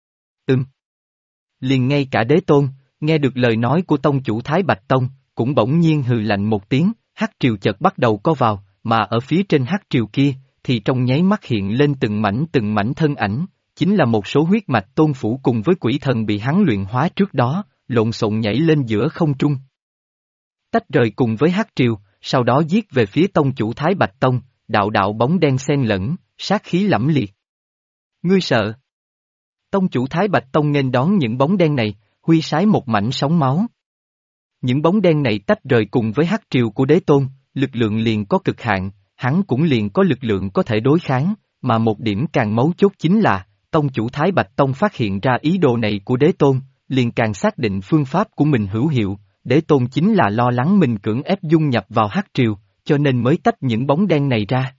Liền ngay cả đế tôn, nghe được lời nói của tông chủ Thái Bạch Tông, cũng bỗng nhiên hừ lạnh một tiếng, Hắc Triều chợt bắt đầu co vào, mà ở phía trên Hắc Triều kia, thì trong nháy mắt hiện lên từng mảnh thân ảnh, chính là một số huyết mạch tôn phủ cùng với quỷ thần bị hắn luyện hóa trước đó, lộn xộn nhảy lên giữa không trung. Tách rời cùng với Hắc Triều, sau đó giết về phía tông chủ Thái Bạch Tông, đạo đạo bóng đen xen lẫn, sát khí lẫm liệt. Ngươi sợ? Tông chủ Thái Bạch Tông nghênh đón những bóng đen này, huy sái một mảnh sóng máu. Những bóng đen này tách rời cùng với Hắc Triều của đế tôn, lực lượng liền có cực hạn, hắn cũng liền có lực lượng có thể đối kháng, mà một điểm càng mấu chốt chính là, tông chủ Thái Bạch Tông phát hiện ra ý đồ này của đế tôn, liền càng xác định phương pháp của mình hữu hiệu, đế tôn chính là lo lắng mình cưỡng ép dung nhập vào Hắc Triều, cho nên mới tách những bóng đen này ra.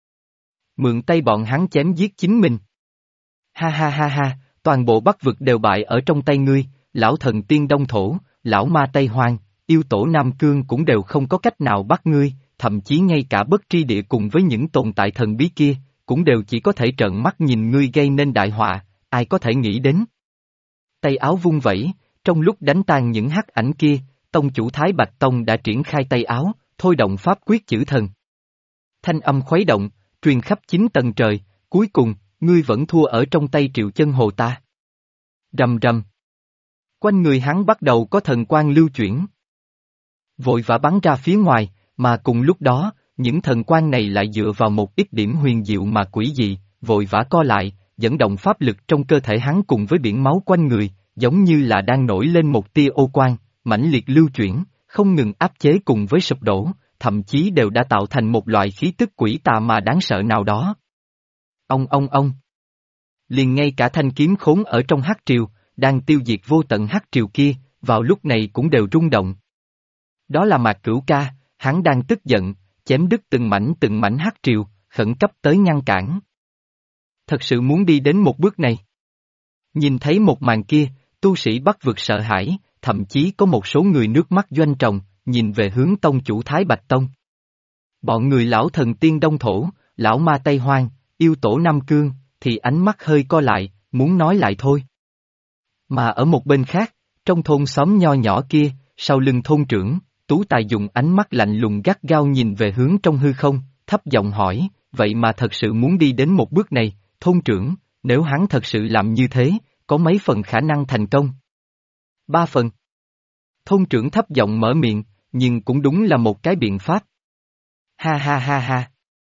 Mượn tay bọn hắn chém giết chính mình. Ha ha ha ha, toàn bộ Bắc vực đều bại ở trong tay ngươi, lão thần tiên Đông Thổ, lão ma Tây Hoang, yêu tổ Nam Cương cũng đều không có cách nào bắt ngươi, thậm chí ngay cả bất tri địa cùng với những tồn tại thần bí kia, cũng đều chỉ có thể trợn mắt nhìn ngươi gây nên đại họa, ai có thể nghĩ đến. Tay áo vung vẩy, trong lúc đánh tan những hắc ảnh kia, tông chủ Thái Bạch Tông đã triển khai tay áo, thôi động pháp quyết chữ thần. Thanh âm khuấy động, truyền khắp 9 tầng trời, cuối cùng, ngươi vẫn thua ở trong tay Triệu Chân Hồ ta. Rầm rầm. Quanh người hắn bắt đầu có thần quang lưu chuyển. Vội vã bắn ra phía ngoài, mà cùng lúc đó, những thần quang này lại dựa vào một ít điểm huyền diệu mà quỷ dị, vội vã co lại, dẫn động pháp lực trong cơ thể hắn cùng với biển máu quanh người, giống như là đang nổi lên một tia ô quang, mãnh liệt lưu chuyển, không ngừng áp chế cùng với sụp đổ, thậm chí đều đã tạo thành một loại khí tức quỷ tà mà đáng sợ nào đó. Ông. Liền ngay cả thanh kiếm khốn ở trong Hắc Triều, đang tiêu diệt vô tận Hắc Triều kia, vào lúc này cũng đều rung động. Đó là Mạc Cửu Ca, hắn đang tức giận, chém đứt từng mảnh Hắc Triều, khẩn cấp tới ngăn cản. Thật sự muốn đi đến một bước này. Nhìn thấy một màn kia, tu sĩ Bắc vực sợ hãi, thậm chí có một số người nước mắt doanh tròng, nhìn về hướng tông chủ Thái Bạch Tông. Bọn người lão thần tiên Đông Thổ, lão ma Tây Hoang, yêu tổ Nam Cương, thì ánh mắt hơi co lại, muốn nói lại thôi. Mà ở một bên khác, trong thôn xóm nho nhỏ kia, sau lưng thôn trưởng, Tú Tài dùng ánh mắt lạnh lùng gắt gao nhìn về hướng trong hư không, thấp giọng hỏi, vậy mà thật sự muốn đi đến một bước này, thôn trưởng, nếu hắn thật sự làm như thế, có mấy phần khả năng thành công? 3 phần. Thôn trưởng thấp giọng mở miệng, nhưng cũng đúng là một cái biện pháp. Ha ha ha ha.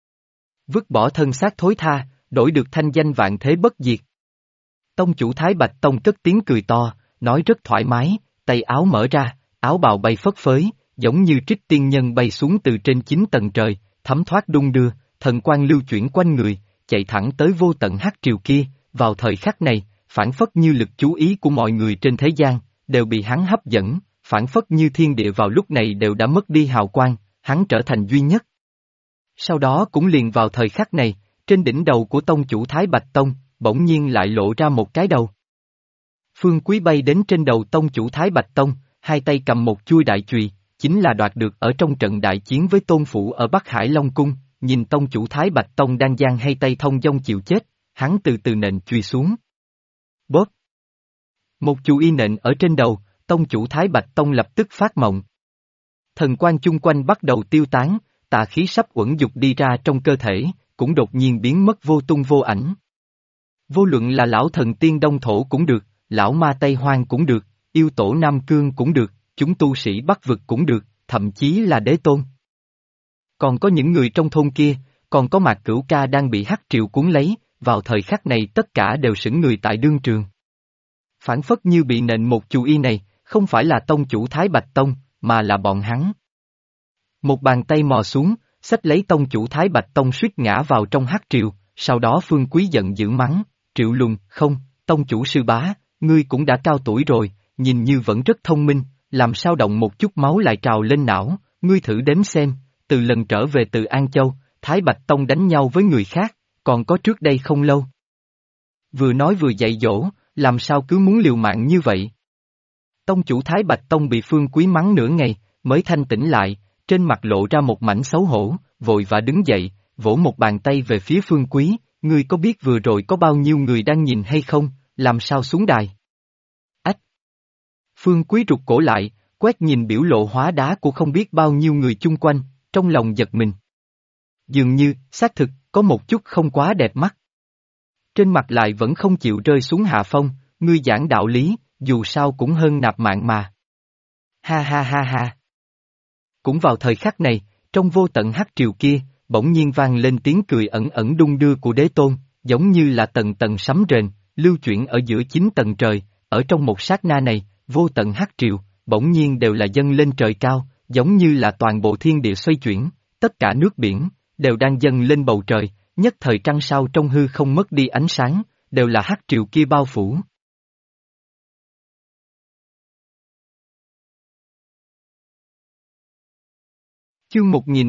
Vứt bỏ thân xác thối tha, đổi được thanh danh vạn thế bất diệt. Tông chủ Thái Bạch Tông cất tiếng cười to, nói rất thoải mái, tay áo mở ra, áo bào bay phất phới, giống như trích tiên nhân bay xuống từ trên 9 tầng trời, thấm thoát đung đưa, thần quang lưu chuyển quanh người, chạy thẳng tới vô tận hắc triều kia, vào thời khắc này, phảng phất như lực chú ý của mọi người trên thế gian, đều bị hắn hấp dẫn, phảng phất như thiên địa vào lúc này đều đã mất đi hào quang, hắn trở thành duy nhất. Sau đó cũng liền vào thời khắc này, trên đỉnh đầu của tông chủ Thái Bạch Tông, bỗng nhiên lại lộ ra một cái đầu. Phương Quý bay đến trên đầu tông chủ Thái Bạch Tông, hai tay cầm một chuôi đại chùy, chính là đoạt được ở trong trận đại chiến với Tôn Phủ ở Bắc Hải Long Cung, nhìn tông chủ Thái Bạch Tông đang giang hai tay thông dong chịu chết, hắn từ từ nện chùy xuống. Bóp! Một chùy y nện ở trên đầu, tông chủ Thái Bạch Tông lập tức phát mộng. Thần quang chung quanh bắt đầu tiêu tán, tà khí sắp uẩn dục đi ra trong cơ thể, cũng đột nhiên biến mất vô tung vô ảnh. Vô luận là lão thần tiên Đông Thổ cũng được, lão ma Tây Hoang cũng được, yêu tổ Nam Cương cũng được, chúng tu sĩ Bắc Vực cũng được, thậm chí là đế tôn. Còn có những người trong thôn kia, còn có Mạc Cửu Ca đang bị hắc triều cuốn lấy, vào thời khắc này tất cả đều sững người tại đương trường. Phản phất như bị nện một chú y này, không phải là tông chủ Thái Bạch Tông, mà là bọn hắn. Một bàn tay mò xuống, xách lấy tông chủ Thái Bạch Tông suýt ngã vào trong hắc triều, sau đó Phương Quý giận dữ mắng, Triệu Lùng, không, tông chủ sư bá, ngươi cũng đã cao tuổi rồi, nhìn như vẫn rất thông minh, làm sao động một chút máu lại trào lên não, ngươi thử đếm xem, từ lần trở về từ An Châu, Thái Bạch Tông đánh nhau với người khác, còn có trước đây không lâu. Vừa nói vừa dạy dỗ, làm sao cứ muốn liều mạng như vậy? Tông chủ Thái Bạch Tông bị Phương Quý mắng nửa ngày, mới thanh tỉnh lại, trên mặt lộ ra một mảnh xấu hổ, vội vã đứng dậy, vỗ một bàn tay về phía Phương Quý, ngươi có biết vừa rồi có bao nhiêu người đang nhìn hay không, làm sao xuống đài? Ách! Phương Quý rụt cổ lại, quét nhìn biểu lộ hóa đá của không biết bao nhiêu người chung quanh, trong lòng giật mình. Dường như, xác thực, có một chút không quá đẹp mắt. Trên mặt lại vẫn không chịu rơi xuống hạ phong, ngươi giảng đạo lý, dù sao cũng hơn nạp mạng mà. Ha ha ha ha! Cũng vào thời khắc này, trong vô tận hắc triều kia, bỗng nhiên vang lên tiếng cười ẩn ẩn đung đưa của đế tôn, giống như là tầng tầng sấm rền, lưu chuyển ở giữa 9 tầng trời, ở trong một sát na này, vô tận hắc triều, bỗng nhiên đều là dâng lên trời cao, giống như là toàn bộ thiên địa xoay chuyển, tất cả nước biển, đều đang dâng lên bầu trời, nhất thời trăng sao trong hư không mất đi ánh sáng, đều là hắc triều kia bao phủ. Chương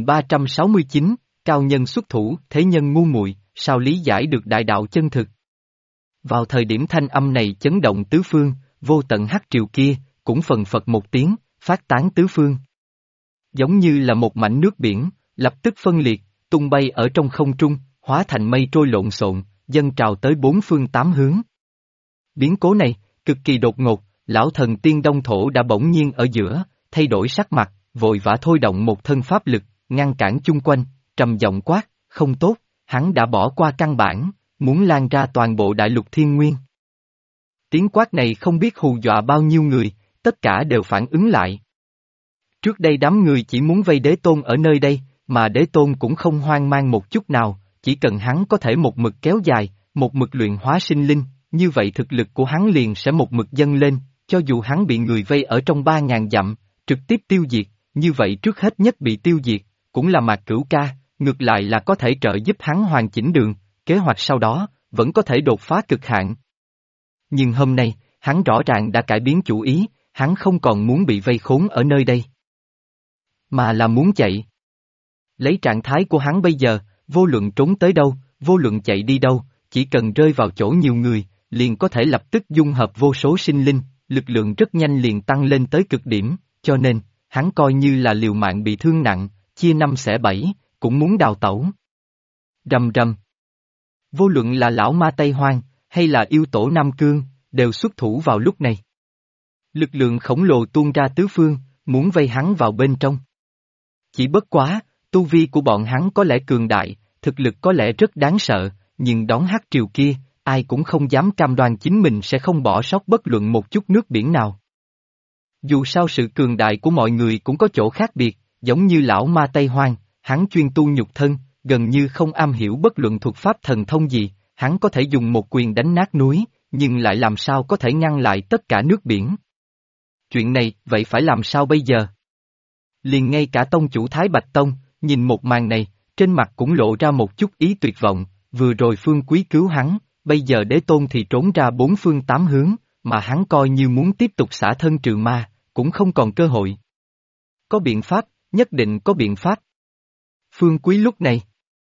1369, cao nhân xuất thủ, thế nhân ngu muội, sao lý giải được đại đạo chân thực. Vào thời điểm thanh âm này chấn động tứ phương, vô tận hắc triều kia, cũng phần phật một tiếng, phát tán tứ phương. Giống như là một mảnh nước biển, lập tức phân liệt, tung bay ở trong không trung, hóa thành mây trôi lộn xộn, dâng trào tới bốn phương tám hướng. Biến cố này, cực kỳ đột ngột, lão thần tiên Đông Thổ đã bỗng nhiên ở giữa, thay đổi sắc mặt, vội vã thôi động một thân pháp lực, ngăn cản chung quanh, trầm giọng quát, không tốt, hắn đã bỏ qua căn bản, muốn lan ra toàn bộ đại lục thiên nguyên. Tiếng quát này không biết hù dọa bao nhiêu người, tất cả đều phản ứng lại. Trước đây đám người chỉ muốn vây đế tôn ở nơi đây, mà đế tôn cũng không hoang mang một chút nào, chỉ cần hắn có thể một mực kéo dài, một mực luyện hóa sinh linh, như vậy thực lực của hắn liền sẽ một mực dâng lên, cho dù hắn bị người vây ở trong 3.000 dặm, trực tiếp tiêu diệt, như vậy trước hết nhất bị tiêu diệt, cũng là Mạc Cửu Ca, ngược lại là có thể trợ giúp hắn hoàn chỉnh đường, kế hoạch sau đó, vẫn có thể đột phá cực hạn. Nhưng hôm nay, hắn rõ ràng đã cải biến chủ ý, hắn không còn muốn bị vây khốn ở nơi đây, mà là muốn chạy. Lấy trạng thái của hắn bây giờ, vô luận trốn tới đâu, vô luận chạy đi đâu, chỉ cần rơi vào chỗ nhiều người, liền có thể lập tức dung hợp vô số sinh linh, lực lượng rất nhanh liền tăng lên tới cực điểm, cho nên, hắn coi như là liều mạng bị thương nặng, chia 5 xẻ 7, cũng muốn đào tẩu. Rầm rầm. Vô luận là lão ma Tây Hoang, hay là yêu tổ Nam Cương, đều xuất thủ vào lúc này. Lực lượng khổng lồ tuôn ra tứ phương, muốn vây hắn vào bên trong. Chỉ bất quá, tu vi của bọn hắn có lẽ cường đại, thực lực có lẽ rất đáng sợ, nhưng đón hắc triều kia, ai cũng không dám cam đoan chính mình sẽ không bỏ sót bất luận một chút nước biển nào. Dù sao sự cường đại của mọi người cũng có chỗ khác biệt, giống như lão ma Tây Hoang, hắn chuyên tu nhục thân, gần như không am hiểu bất luận thuật pháp thần thông gì, hắn có thể dùng một quyền đánh nát núi, nhưng lại làm sao có thể ngăn lại tất cả nước biển. Chuyện này, vậy phải làm sao bây giờ? Liền ngay cả tông chủ Thái Bạch Tông, nhìn một màn này, trên mặt cũng lộ ra một chút ý tuyệt vọng, vừa rồi Phương Quý cứu hắn, bây giờ Đế Tôn thì trốn ra bốn phương tám hướng, mà hắn coi như muốn tiếp tục xả thân trừ ma, cũng không còn cơ hội. Có biện pháp, nhất định có biện pháp. Phương Quý lúc này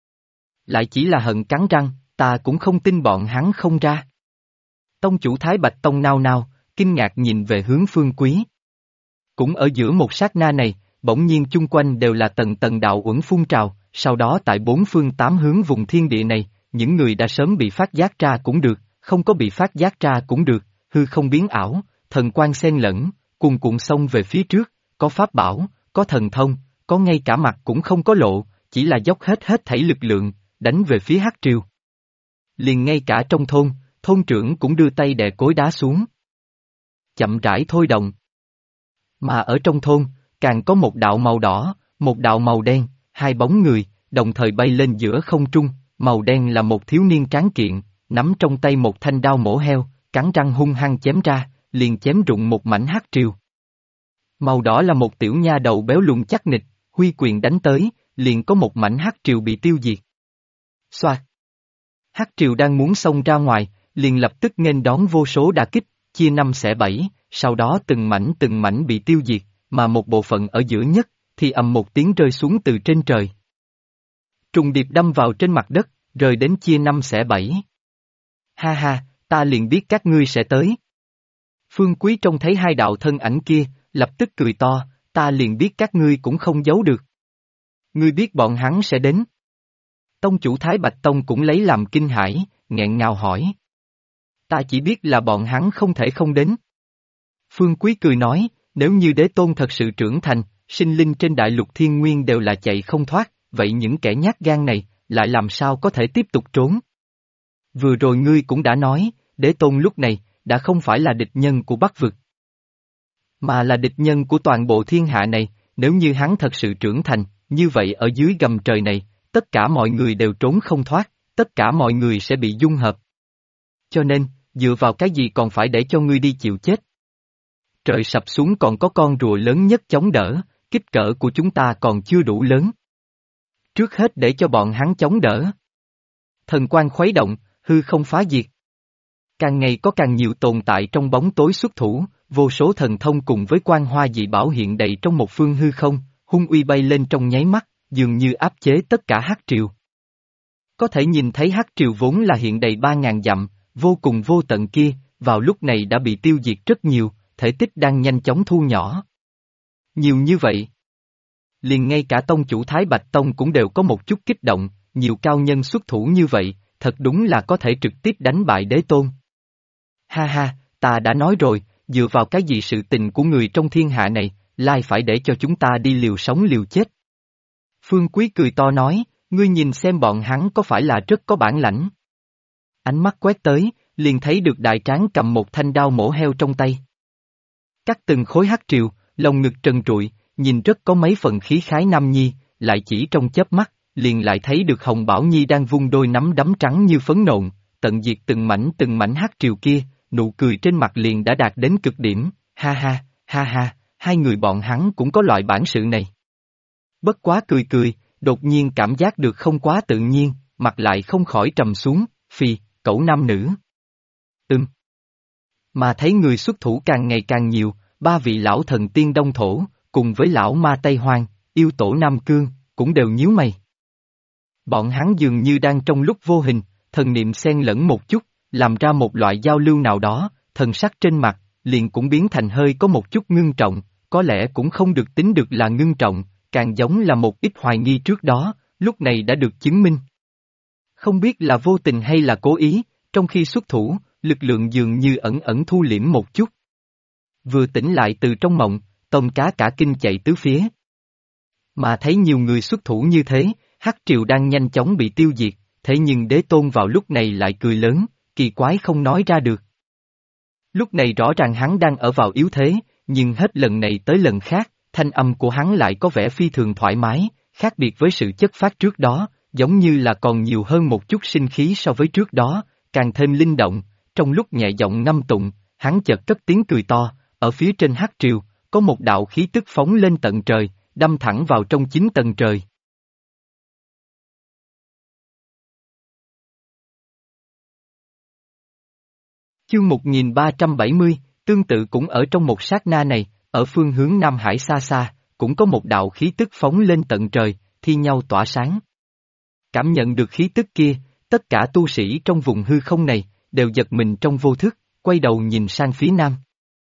lại chỉ là hận cắn răng, ta cũng không tin bọn hắn không ra. Tông chủ Thái Bạch Tông nao nao, kinh ngạc nhìn về hướng Phương Quý. Cũng ở giữa một sát na này, bỗng nhiên chung quanh đều là tầng tầng đạo uẩn phun trào, sau đó tại bốn phương tám hướng vùng thiên địa này, những người đã sớm bị phát giác ra cũng được, không có bị phát giác ra cũng được, hư không biến ảo, thần quang xen lẫn, cuồn cuộn xông về phía trước, có pháp bảo, có thần thông, có ngay cả mặt cũng không có lộ, chỉ là dốc hết thảy lực lượng, đánh về phía Hắc Triều. Liền ngay cả trong thôn, thôn trưởng cũng đưa tay đè cối đá xuống. Chậm rãi thôi động. Mà ở trong thôn, càng có một đạo màu đỏ, một đạo màu đen, hai bóng người, đồng thời bay lên giữa không trung, màu đen là một thiếu niên tráng kiện, nắm trong tay một thanh đao mổ heo, cắn răng hung hăng chém ra, liền chém rụng một mảnh Hắc Triều. Màu đỏ là một tiểu nha đầu béo lùn chắc nịch, huy quyền đánh tới, liền có một mảnh Hắc Triều bị tiêu diệt. Xoạt! Hắc Triều đang muốn xông ra ngoài, liền lập tức nghênh đón vô số đả kích, chia năm xẻ bảy, sau đó từng mảnh bị tiêu diệt, mà một bộ phận ở giữa nhất, thì ầm một tiếng rơi xuống từ trên trời. Trùng điệp đâm vào trên mặt đất, rơi đến chia năm xẻ bảy. Ha ha, ta liền biết các ngươi sẽ tới. Phương Quý trông thấy hai đạo thân ảnh kia, lập tức cười to, ta liền biết các ngươi cũng không giấu được. Ngươi biết bọn hắn sẽ đến. Tông chủ Thái Bạch Tông cũng lấy làm kinh hãi, nghẹn ngào hỏi. Ta chỉ biết là bọn hắn không thể không đến. Phương Quý cười nói, nếu như Đế Tôn thật sự trưởng thành, sinh linh trên đại lục thiên nguyên đều là chạy không thoát, vậy những kẻ nhát gan này, lại làm sao có thể tiếp tục trốn? Vừa rồi ngươi cũng đã nói, Đế Tôn lúc này, đã không phải là địch nhân của Bắc Vực, mà là địch nhân của toàn bộ thiên hạ này, nếu như hắn thật sự trưởng thành, như vậy ở dưới gầm trời này, tất cả mọi người đều trốn không thoát, tất cả mọi người sẽ bị dung hợp. Cho nên, dựa vào cái gì còn phải để cho ngươi đi chịu chết? Trời sập xuống còn có con rùa lớn nhất chống đỡ, kích cỡ của chúng ta còn chưa đủ lớn. Trước hết để cho bọn hắn chống đỡ. Thần quang khuấy động, hư không phá diệt. Càng ngày có càng nhiều tồn tại trong bóng tối xuất thủ, vô số thần thông cùng với quang hoa dị bảo hiện đầy trong một phương hư không, hung uy bay lên trong nháy mắt, dường như áp chế tất cả Hắc Triều. Có thể nhìn thấy Hắc Triều vốn là hiện đầy 3.000 dặm, vô cùng vô tận kia, vào lúc này đã bị tiêu diệt rất nhiều, thể tích đang nhanh chóng thu nhỏ. Nhiều như vậy. Liền ngay cả tông chủ Thái Bạch Tông cũng đều có một chút kích động, nhiều cao nhân xuất thủ như vậy, thật đúng là có thể trực tiếp đánh bại Đế Tôn. Ha ha, ta đã nói rồi, dựa vào cái gì sự tình của người trong thiên hạ này, lại phải để cho chúng ta đi liều sống liều chết. Phương Quý cười to nói, ngươi nhìn xem bọn hắn có phải là rất có bản lãnh. Ánh mắt quét tới, liền thấy được đại tráng cầm một thanh đao mổ heo trong tay. Cắt từng khối Hắc Triều, lồng ngực trần trụi, nhìn rất có mấy phần khí khái nam nhi, lại chỉ trong chớp mắt, liền lại thấy được Hồng Bảo Nhi đang vung đôi nắm đấm trắng như phấn nộn, tận diệt từng mảnh Hắc Triều kia, nụ cười trên mặt liền đã đạt đến cực điểm, ha ha, hai người bọn hắn cũng có loại bản sự này. Bất quá cười, đột nhiên cảm giác được không quá tự nhiên, mặt lại không khỏi trầm xuống, phì, cẩu nam nữ. Mà thấy người xuất thủ càng ngày càng nhiều, ba vị lão thần tiên Đông Thổ, cùng với lão ma Tây Hoang, yêu tổ Nam Cương, cũng đều nhíu mày. Bọn hắn dường như đang trong lúc vô hình, thần niệm xen lẫn một chút, làm ra một loại giao lưu nào đó, thần sắc trên mặt, liền cũng biến thành hơi có một chút ngưng trọng, có lẽ cũng không được tính được là ngưng trọng, càng giống là một ít hoài nghi trước đó, lúc này đã được chứng minh. Không biết là vô tình hay là cố ý, trong khi xuất thủ, lực lượng dường như ẩn thu liễm một chút. Vừa tỉnh lại từ trong mộng, tôm cá cả kinh chạy tứ phía. Mà thấy nhiều người xuất thủ như thế, Hắc Triều đang nhanh chóng bị tiêu diệt, thế nhưng Đế Tôn vào lúc này lại cười lớn, kỳ quái không nói ra được. Lúc này rõ ràng hắn đang ở vào yếu thế, nhưng hết lần này tới lần khác, thanh âm của hắn lại có vẻ phi thường thoải mái, khác biệt với sự chất phát trước đó, giống như là còn nhiều hơn một chút sinh khí so với trước đó, càng thêm linh động, trong lúc nhẹ giọng ngâm tụng, hắn chợt cất tiếng cười to, ở phía trên hắc triều, có một đạo khí tức phóng lên tận trời, đâm thẳng vào trong 9 tầng trời. Chương 1370, tương tự cũng ở trong một sát na này, ở phương hướng Nam Hải xa xa, cũng có một đạo khí tức phóng lên tận trời, thi nhau tỏa sáng. Cảm nhận được khí tức kia, tất cả tu sĩ trong vùng hư không này, đều giật mình trong vô thức, quay đầu nhìn sang phía nam.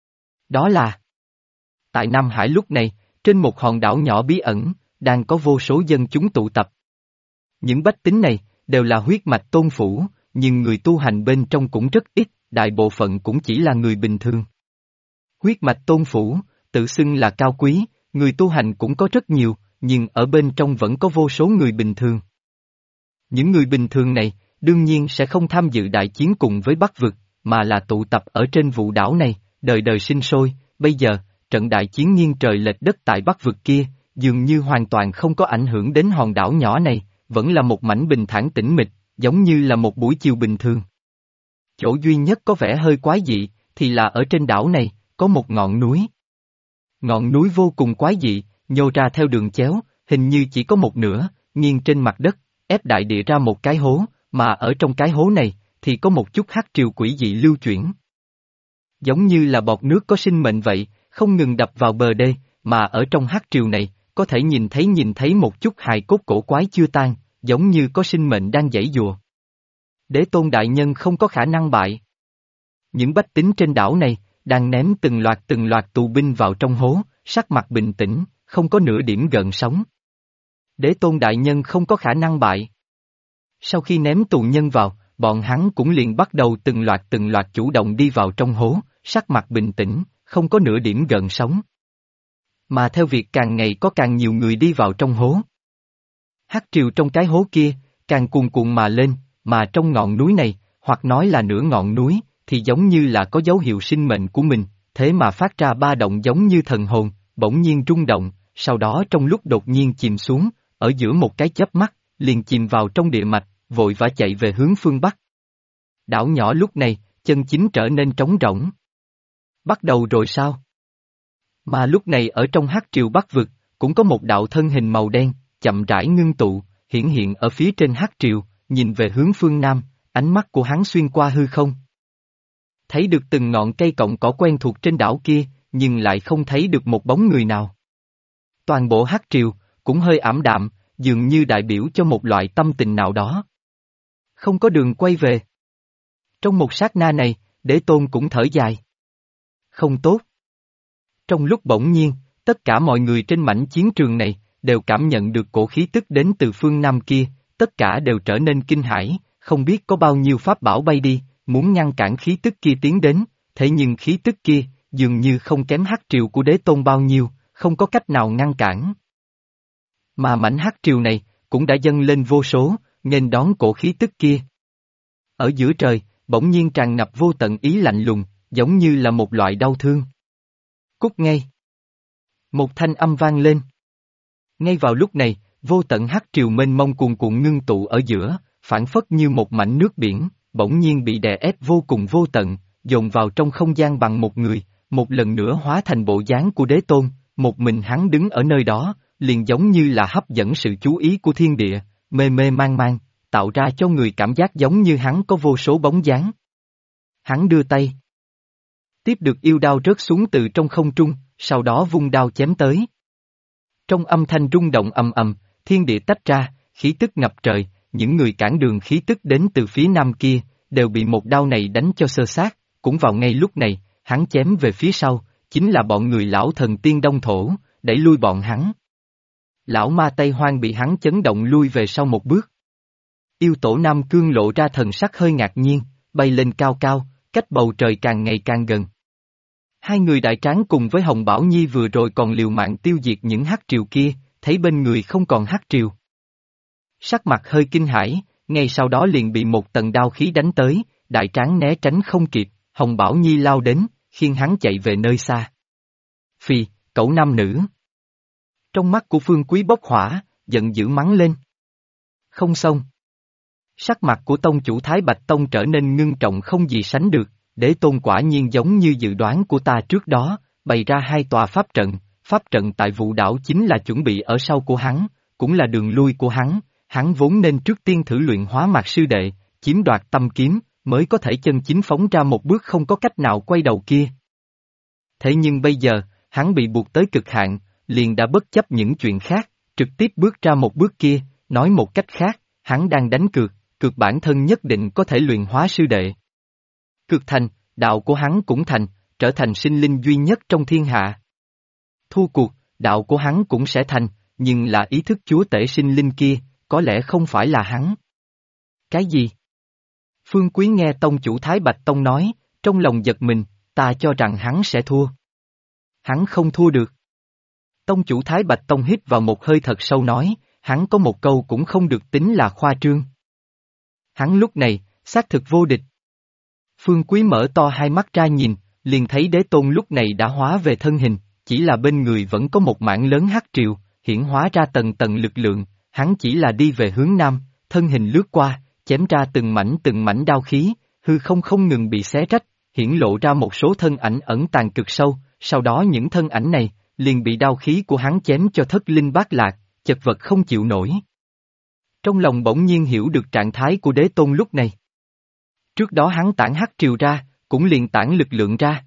Đó là tại Nam Hải lúc này, trên một hòn đảo nhỏ bí ẩn, đang có vô số dân chúng tụ tập. Những bách tính này, đều là huyết mạch tôn phủ, nhưng người tu hành bên trong cũng rất ít, đại bộ phận cũng chỉ là người bình thường. Huyết mạch tôn phủ, tự xưng là cao quý, người tu hành cũng có rất nhiều, nhưng ở bên trong vẫn có vô số người bình thường. Những người bình thường này, đương nhiên sẽ không tham dự đại chiến cùng với Bắc vực, mà là tụ tập ở trên vụ đảo này, đời đời sinh sôi. Bây giờ, trận đại chiến nghiêng trời lệch đất tại Bắc vực kia, dường như hoàn toàn không có ảnh hưởng đến hòn đảo nhỏ này, vẫn là một mảnh bình thản tĩnh mịch, giống như là một buổi chiều bình thường. Chỗ duy nhất có vẻ hơi quái dị, thì là ở trên đảo này, có một ngọn núi. Ngọn núi vô cùng quái dị, nhô ra theo đường chéo, hình như chỉ có một nửa, nghiêng trên mặt đất, ép đại địa ra một cái hố, mà ở trong cái hố này, thì có một chút hắc triều quỷ dị lưu chuyển. Giống như là bọt nước có sinh mệnh vậy, không ngừng đập vào bờ đê, mà ở trong hắc triều này, có thể nhìn thấy một chút hài cốt cổ quái chưa tan, giống như có sinh mệnh đang giãy giụa. Đế tôn đại nhân không có khả năng bại. Những bách tính trên đảo này, đang ném từng loạt tù binh vào trong hố, sắc mặt bình tĩnh, không có nửa điểm gợn sóng. Đế tôn đại nhân không có khả năng bại. Sau khi ném tù nhân vào, bọn hắn cũng liền bắt đầu từng loạt chủ động đi vào trong hố, sắc mặt bình tĩnh, không có nửa điểm gợn sóng. Mà theo việc càng ngày có càng nhiều người đi vào trong hố. Hắc triều trong cái hố kia, càng cuồn cuộn mà lên, mà trong ngọn núi này, hoặc nói là nửa ngọn núi, thì giống như là có dấu hiệu sinh mệnh của mình, thế mà phát ra ba động giống như thần hồn, bỗng nhiên rung động, sau đó trong lúc đột nhiên chìm xuống, ở giữa một cái chớp mắt, liền chìm vào trong địa mạch, vội vã chạy về hướng phương Bắc. Đảo nhỏ lúc này, chân chính trở nên trống rỗng. Bắt đầu rồi sao? Mà lúc này ở trong hắc triều Bắc vực, cũng có một đạo thân hình màu đen, chậm rãi ngưng tụ, hiển hiện ở phía trên hắc triều, nhìn về hướng phương Nam, ánh mắt của hắn xuyên qua hư không. Thấy được từng ngọn cây cọng cỏ quen thuộc trên đảo kia, nhưng lại không thấy được một bóng người nào. Toàn bộ hắc triều, cũng hơi ảm đạm, dường như đại biểu cho một loại tâm tình nào đó. Không có đường quay về. Trong một sát na này, Đế Tôn cũng thở dài. Không tốt. Trong lúc bỗng nhiên, tất cả mọi người trên mảnh chiến trường này, đều cảm nhận được cổ khí tức đến từ phương Nam kia, tất cả đều trở nên kinh hãi, không biết có bao nhiêu pháp bảo bay đi, muốn ngăn cản khí tức kia tiến đến, thế nhưng khí tức kia, dường như không kém hắc triều của Đế Tôn bao nhiêu, không có cách nào ngăn cản. Mà mảnh hắc triều này, cũng đã dâng lên vô số, nghênh đón cổ khí tức kia. Ở giữa trời, bỗng nhiên tràn ngập vô tận ý lạnh lùng, giống như là một loại đau thương. Cút ngay. Một thanh âm vang lên. Ngay vào lúc này, vô tận hắc triều mênh mông cuồn cuộn ngưng tụ ở giữa, phản phất như một mảnh nước biển, bỗng nhiên bị đè ép vô cùng vô tận, dồn vào trong không gian bằng một người, một lần nữa hóa thành bộ dáng của Đế Tôn, một mình hắn đứng ở nơi đó, liền giống như là hấp dẫn sự chú ý của thiên địa, mê mê mang mang, tạo ra cho người cảm giác giống như hắn có vô số bóng dáng. Hắn đưa tay, tiếp được yêu đao rớt xuống từ trong không trung, sau đó vung đao chém tới. Trong âm thanh rung động ầm ầm, thiên địa tách ra, khí tức ngập trời, những người cản đường khí tức đến từ phía nam kia, đều bị một đao này đánh cho xơ xác, cũng vào ngay lúc này, hắn chém về phía sau, chính là bọn người lão thần tiên Đông Thổ, đẩy lui bọn hắn. Lão ma Tây Hoang bị hắn chấn động lui về sau một bước. Yêu tổ Nam Cương lộ ra thần sắc hơi ngạc nhiên, bay lên cao cao, cách bầu trời càng ngày càng gần. Hai người đại tráng cùng với Hồng Bảo Nhi vừa rồi còn liều mạng tiêu diệt những hắc triều kia, thấy bên người không còn hắc triều. Sắc mặt hơi kinh hãi, ngay sau đó liền bị một tầng đao khí đánh tới, đại tráng né tránh không kịp, Hồng Bảo Nhi lao đến, khiêng hắn chạy về nơi xa. Phi, cẩu nam nữ. Trong mắt của Phương Quý bốc hỏa, giận dữ mắng lên. Không xong. Sắc mặt của tông chủ Thái Bạch Tông trở nên ngưng trọng không gì sánh được, Đế Tôn quả nhiên giống như dự đoán của ta trước đó, bày ra hai tòa pháp trận tại Vũ Đảo chính là chuẩn bị ở sau của hắn, cũng là đường lui của hắn vốn nên trước tiên thử luyện hóa Mạc sư đệ, chiếm đoạt tâm kiếm, mới có thể chân chính phóng ra một bước không có cách nào quay đầu kia. Thế nhưng bây giờ, hắn bị buộc tới cực hạn, liền đã bất chấp những chuyện khác, trực tiếp bước ra một bước kia, nói một cách khác, hắn đang đánh cược bản thân nhất định có thể luyện hóa sư đệ. Cược thành, đạo của hắn cũng thành, trở thành sinh linh duy nhất trong thiên hạ. Thua cuộc, đạo của hắn cũng sẽ thành, nhưng là ý thức chúa tể sinh linh kia, có lẽ không phải là hắn. Cái gì? Phương Quý nghe tông chủ Thái Bạch Tông nói, trong lòng giật mình, ta cho rằng hắn sẽ thua. Hắn không thua được. Tông chủ Thái Bạch Tông hít vào một hơi thật sâu nói, hắn có một câu cũng không được tính là khoa trương. Hắn lúc này, xác thực vô địch. Phương Quý mở to hai mắt ra nhìn, liền thấy Đế Tôn lúc này đã hóa về thân hình, chỉ là bên người vẫn có một mảng lớn hắc triều, hiển hóa ra tầng tầng lực lượng, hắn chỉ là đi về hướng nam, thân hình lướt qua, chém ra từng mảnh đao khí, hư không ngừng bị xé rách, hiển lộ ra một số thân ảnh ẩn tàng cực sâu, sau đó những thân ảnh này, liền bị đao khí của hắn chém cho thất linh bát lạc, chật vật không chịu nổi. Trong lòng bỗng nhiên hiểu được trạng thái của Đế Tôn lúc này. Trước đó hắn tản hắc triều ra, cũng liền tản lực lượng ra.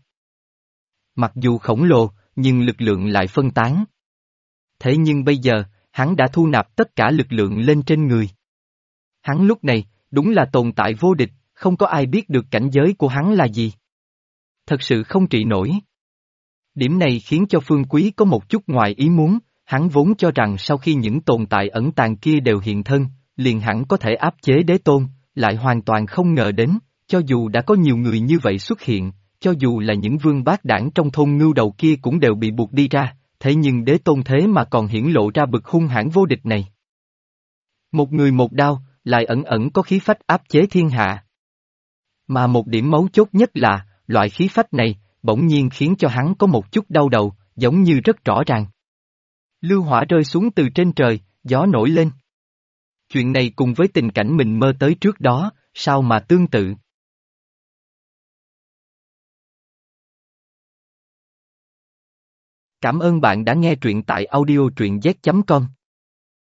Mặc dù khổng lồ, nhưng lực lượng lại phân tán. Thế nhưng bây giờ, hắn đã thu nạp tất cả lực lượng lên trên người. Hắn lúc này, đúng là tồn tại vô địch, không có ai biết được cảnh giới của hắn là gì. Thật sự không trị nổi. Điểm này khiến cho Phương Quý có một chút ngoài ý muốn, hắn vốn cho rằng sau khi những tồn tại ẩn tàng kia đều hiện thân, liền hẳn có thể áp chế Đế Tôn, lại hoàn toàn không ngờ đến, cho dù đã có nhiều người như vậy xuất hiện, cho dù là những vương bát đảng trong thôn ngưu đầu kia cũng đều bị buộc đi ra, thế nhưng Đế Tôn thế mà còn hiển lộ ra bực hung hãn vô địch này. Một người một đao, lại ẩn ẩn có khí phách áp chế thiên hạ. Mà một điểm mấu chốt nhất là, loại khí phách này, bỗng nhiên khiến cho hắn có một chút đau đầu, giống như rất rõ ràng. Lưu hỏa rơi xuống từ trên trời, gió nổi lên. Chuyện này cùng với tình cảnh mình mơ tới trước đó, sao mà tương tự. Cảm ơn bạn đã nghe truyện tại audio truyện z.com.